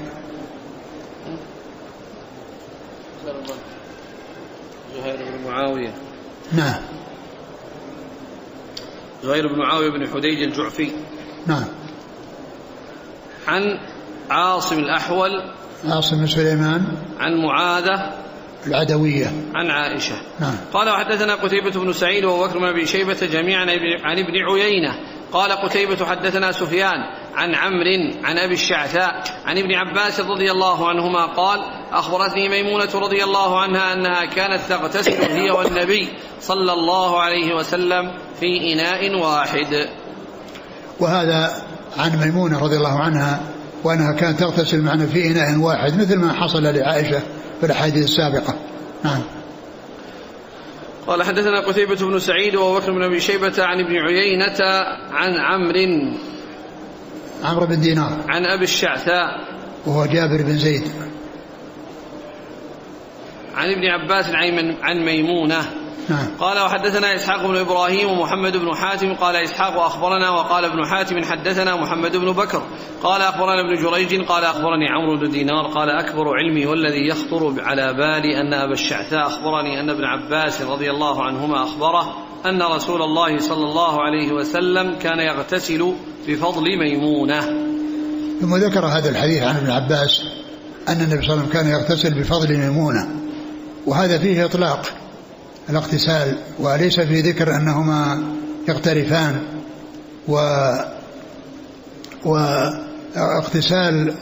زهير بن معاوية. نعم. زهير بن معاوية بن حديج الجعفي. نعم. عن عاصم الأحول. عاصم بن سليمان. عن معاذة العدوية. عن عائشة. نعم. قال وحدثنا قتيبة بن سعيد وبكر بن أبي شيبة جميعا عن ابن عيينة. قال قتيبة حدثنا سفيان عن عمرو عن أبي الشعثاء عن ابن عباس رضي الله عنهما قال: أخبرتني ميمونة رضي الله عنها أنها كانت تغتسل هي والنبي صلى الله عليه وسلم في إناء واحد. وهذا عن ميمونة رضي الله عنها وأنها كانت تغتسل معنا في إناء واحد مثل ما حصل لعائشة في الأحاديث السابقة. نعم. قال حدثنا قتيبة بن سعيد وبكر بن أبي شيبة عن ابن عيينة عن عمرو بن دينار عن أبي الشعثاء وهو جابر بن زيد عن ابن عباس عن ميمونة. نعم. قال وحدثنا إسحاق بن إبراهيم ومحمد بن حاتم قال إسحاق أخبرنا وقال ابن حاتم حدثنا محمد بن بكر قال أخبرنا ابن جريج قال أخبرني عمرو بن دينار قال: أكبر علمي والذي يخطر على بالي أن أبا الشعثاء أخبرني أن ابن عباس رضي الله عنهما أخبره أن رسول الله صلى الله عليه وسلم كان يغتسل بفضل ميمونة. ثم ذكر هذا الحديث عن ابن عباس أن النبي صلى الله عليه وسلم كان يغتسل بفضل ميمونة، وهذا فيه إطلاق الاغتسال وليس في ذكر أنهما يقترفان، واغتسال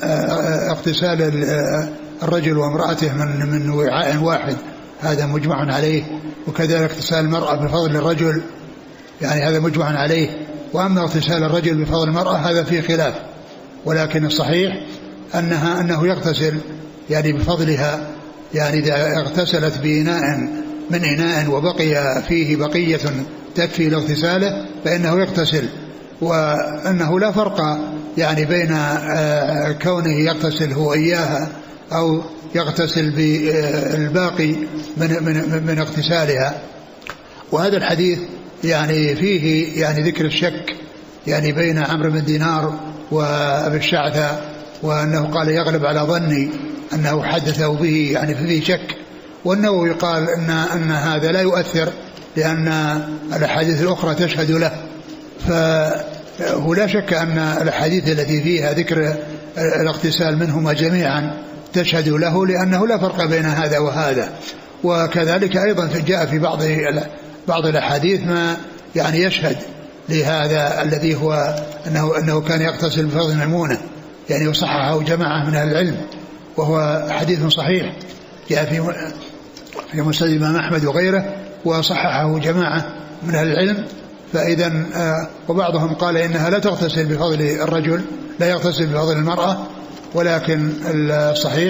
الرجل وامرأته من وعاء واحد هذا مجمع عليه، وكذلك اغتسال المرأة بفضل الرجل يعني هذا مجمع عليه. وأما اغتسال الرجل بفضل المرأة هذا فيه خلاف، ولكن الصحيح أنه يغتسل يعني بفضلها، يعني إذا اغتسلت بإناء من إناء وبقي فيه بقية تكفي لاغتساله فإنه يغتسل، وأنه لا فرق يعني بين كونه يغتسل هو إياها أو يغتسل بالباقي من اغتسالها. وهذا الحديث يعني فيه يعني ذكر الشك يعني بين عمرو بن دينار وأبي الشعثاء، وأنه قال: يغلب على ظني أنه حدثه به، يعني فيه شك. والنووي قال أن هذا لا يؤثر لأن الأحاديث الأخرى تشهد له، فهو لا شك أن الأحاديث التي فيها ذكر الاغتسال منهما جميعا تشهد له، لأنه لا فرق بين هذا وهذا. وكذلك أيضا جاء في بعض الأحاديث ما يعني يشهد لهذا الذي هو أنه كان يغتسل بفضل ميمونة، يعني وصححه جماعة من أهل العلم، وهو حديث صحيح جاء في مسند الإمام أحمد وغيره، وصححه جماعة من أهل العلم. فإذا وبعضهم قال إنها لا تغتسل بفضل الرجل، لا يغتسل بفضل المرأة، ولكن الصحيح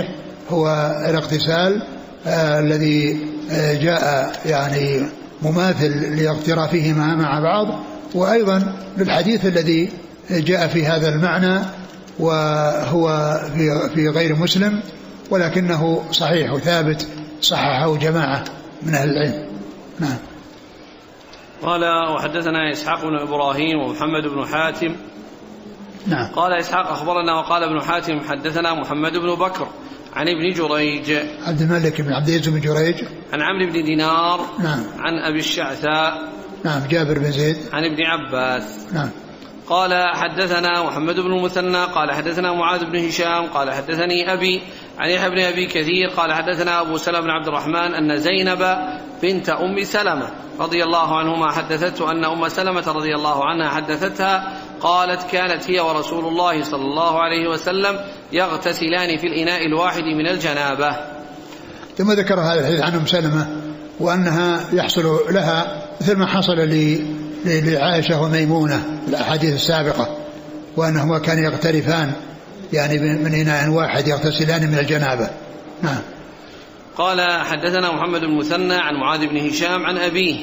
هو الاغتسال الذي جاء يعني مماثل لاغترافهما مع بعض، وأيضا للحديث الذي جاء في هذا المعنى وهو في غير مسلم ولكنه صحيح وثابت، صححه جماعة من أهل العلم. نعم. قال وحدثنا إسحاق بن إبراهيم ومحمد بن حاتم. نعم. قال إسحاق أخبرنا وقال ابن حاتم حدثنا محمد بن بكر عن ابن جريج عبد الملك بن عبد العزيز بن جريج عن عمرو بن دينار. نعم. عن أبي الشعثاء. نعم. جابر بن زيد عن ابن عباس. نعم. قال حدثنا محمد بن المثنى قال حدثنا معاذ بن هشام قال حدثني أبي عن يحيى بن أبي كثير قال حدثنا أبو سلمة بن عبد الرحمن أن زينب بنت أم سلمة رضي الله عنهما حدثته أن أم سلمة رضي الله عنها حدثتها قالت كانت هي ورسول الله صلى الله عليه وسلم يغتسلان في الإناء الواحد من الجنابة. ثم ذكر هذا الحديث عن أم سلمة وأنها يحصل لها مثل ما حصل لعائشة وميمونة الأحاديث السابقة، وأنهما كانوا يغترفان يعني من إناء واحد يغتسلان من الجنابة. نعم. قال حدثنا محمد بن المثنى عن معاذ بن هشام عن أبيه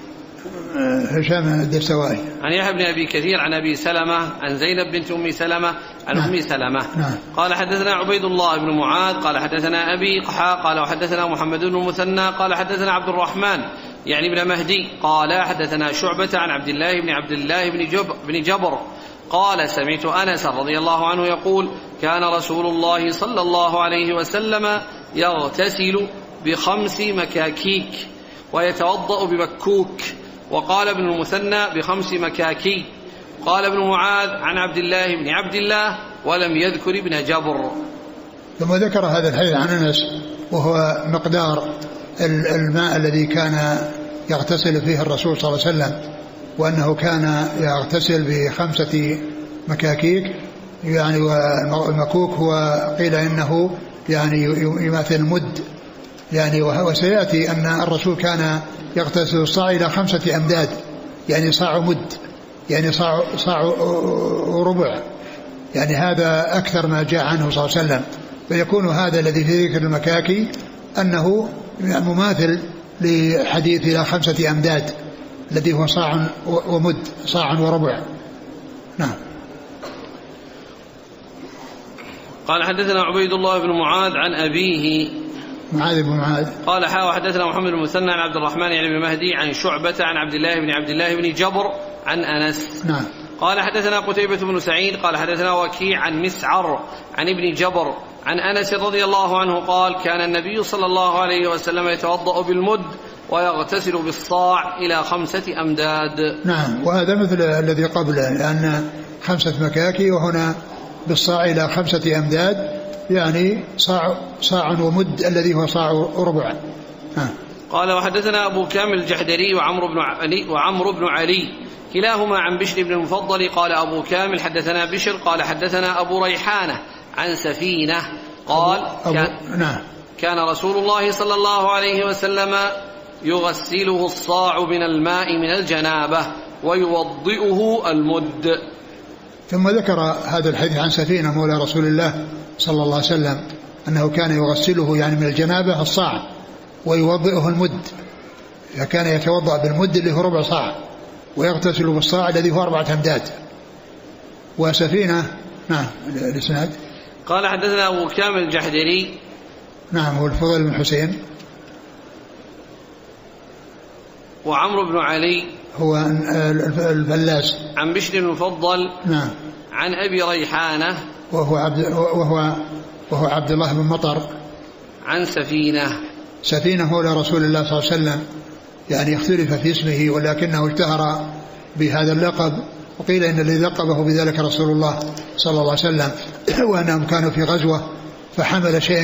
هشام الدستوائي عن يحيى بن أبي كثير عن أبي سلمة عن زينب بنت أم سلمة عن أم سلمة. قال حدثنا عبيد الله بن معاذ قال حدثنا أبي قحاء قال وحدثنا محمد بن المثنى قال حدثنا عبد الرحمن يعني ابن مهدي قال حدثنا شعبة عن عبد الله بن جبر قال سمعت أنس رضي الله عنه يقول كان رسول الله صلى الله عليه وسلم يغتسل ب5 مكاكيك ويتوضأ بمكوك. وقال ابن المثنى ب5 مكاكي. قال ابن معاذ عن عبد الله ولم يذكر ابن جبر. ثم ذكر هذا الحديث عن أنس وهو مقدار الماء الذي كان يغتسل فيه الرسول صلى الله عليه وسلم، وأنه كان يغتسل ب5 مكاكيك يعني، والمكوك هو قيل إنه يعني يماثل المد يعني، وسيأتي أن الرسول كان يغتسل الصاع إلى 5 أمداد يعني صاع مد يعني صاع وربع يعني، هذا أكثر ما جاء عنه صلى الله عليه وسلم. فيكون هذا الذي في ذكر المكاكي أنه مماثل لحديث إلى 5 أمداد الذي هو صاع ومد صاع وربع. نعم. قال حدثنا عبيد الله بن معاذ عن أبيه معاذ بن معاذ قال وحدثنا محمد بن المثنى عن عبد الرحمن يعني بن مهدي عن شعبة عن عبد الله بن جبر عن أنس. نعم. قال حدثنا قتيبة بن سعيد قال حدثنا وكيع عن مسعر عن ابن جبر عن أنس رضي الله عنه قال كان النبي صلى الله عليه وسلم يتوضأ بالمد ويغتسل بالصاع إلى 5 أمداد. نعم. وهذا مثل الذي قبله لأن 5 مكاكي وهنا بالصاع إلى 5 أمداد يعني صاع ومد الذي هو صاع وربع. قال وحدثنا أبو كامل الجحدري وعمرو بن علي كلاهما عن بشر بن المفضل قال أبو كامل حدثنا بشر قال حدثنا أبو ريحانة عن سفينة قال كان رسول الله صلى الله عليه وسلم يغسله الصاع من الماء من الجنابة ويوضئه المد. ثم ذكر هذا الحديث عن سفينة مولى رسول الله صلى الله عليه وسلم أنه كان يغسله يعني من الجنابة الصاع ويوضئه المد، فكان يتوضأ بالمد اللي هو ربع صاع ويغتسل بالصاع الذي هو 4 أمداد. وسفينة نعم الإسناد قال حدثنا أبو كامل الجحدري نعم هو الفضل بن حسين وعمرو بن علي هو الفلاس عن بشر المفضل نعم عن أبي ريحانة وهو عبد الله بن مطر عن سفينة مولى رسول الله صلى الله عليه وسلم يعني اختلف في اسمه ولكنه اشتهر بهذا اللقب، وقيل إن الذي لقبه بذلك رسول الله صلى الله عليه وسلم وأنهم كانوا في غزوة فحمل شيئا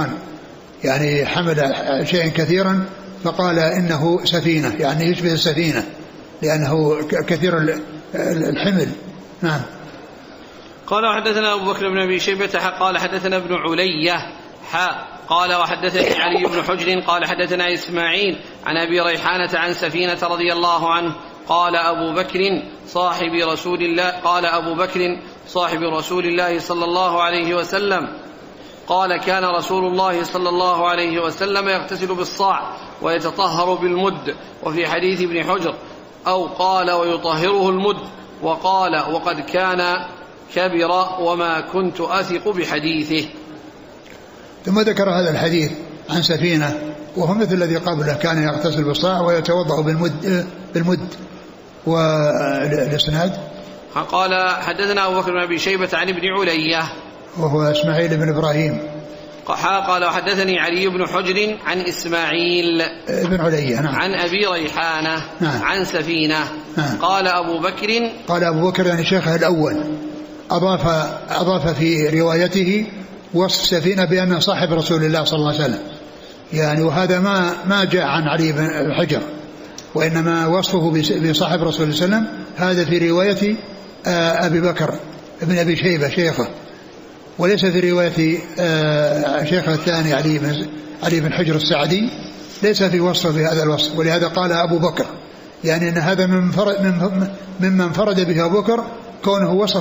كثيرا فقال إنه سفينة يعني يشبه السفينة لأنه كثير الحمل. نعم. قال وحدثنا أبو بكر بن أبي شيبة قال حدثنا ابن علية قال وحدثني علي بن حجر قال حدثنا إسماعيل عن أبي ريحانة عن سفينة رضي الله عنه قال أبو بكر صاحب رسول الله صلى الله عليه وسلم قال كان رسول الله صلى الله عليه وسلم يغتسل بالصاع ويتطهر بالمد. وفي حديث ابن حجر أو قال ويطهره المد. وقال وقد كان كبر وما كنت أثق بحديثه. ثم ذكر هذا الحديث عن سفينة وهو مثل الذي قبله، كان يغتسل بالصاع ويتوضأ بالمد. والإسناد قال حدثنا أبو بكر بن أبي شيبة عن ابن علية وهو إسماعيل بن إبراهيم. قال وحدثني علي بن حجر عن إسماعيل بن علية نعم. عن أبي ريحانة نعم. عن سفينة نعم. قال أبو بكر يعني شيخه الأول أضاف في روايته وصف سفينة بأنه صاحب رسول الله صلى الله عليه وسلم، يعني وهذا ما جاء عن علي بن حجر، وإنما وصفه بصاحب رسول الله صلى الله عليه وسلم هذا في رواية أبي بكر ابن أبي شيبة شيخه، وليس في رواية شيخه الثاني علي بن حجر السعدي، ليس في وصفه بهذا الوصف. ولهذا قال أبو بكر، يعني أن هذا ممن انفرد به أبو بكر كونه وصف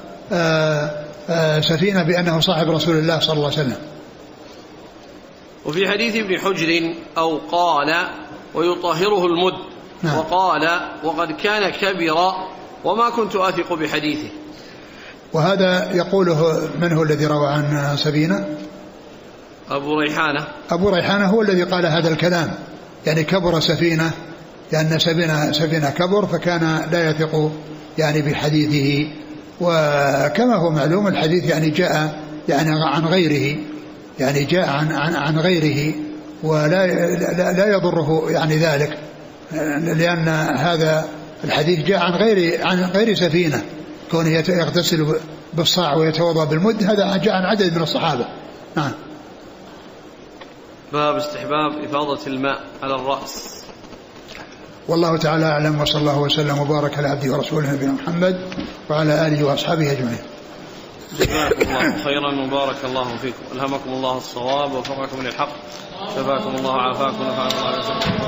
سفينة بأنه صاحب رسول الله صلى الله عليه وسلم. وفي حديث ابن حجر أو قال ويطهره المد. نعم. وقال وقد كان كبر وما كنت أثق بحديثه. وهذا يقوله من هو الذي روى عن سفينة؟ أبو ريحانة هو الذي قال هذا الكلام، يعني كبر سفينة، لأن سفينة كبر فكان لا يثق يعني بحديثه. وكما هو معلوم الحديث يعني جاء يعني عن غيره، يعني جاء عن غيره، ولا لا يضره يعني ذلك، لأن هذا الحديث جاء عن غير سفينة، كونه يغتسل بالصاع ويتوضأ بالمد، هذا جاء عن عدد من الصحابة. نعم. باب استحباب إفاضة الماء على الرأس. والله تعالى أعلم، وصلى الله وسلم وبارك على عبده ورسوله نبينا محمد وعلى آله وأصحابه أجمعين. جزاكم الله خيرا وبارك الله فيكم، ألهمكم الله الصواب ووفقكم للحق، شفاكم الله وعافاكم ونفعنا الله.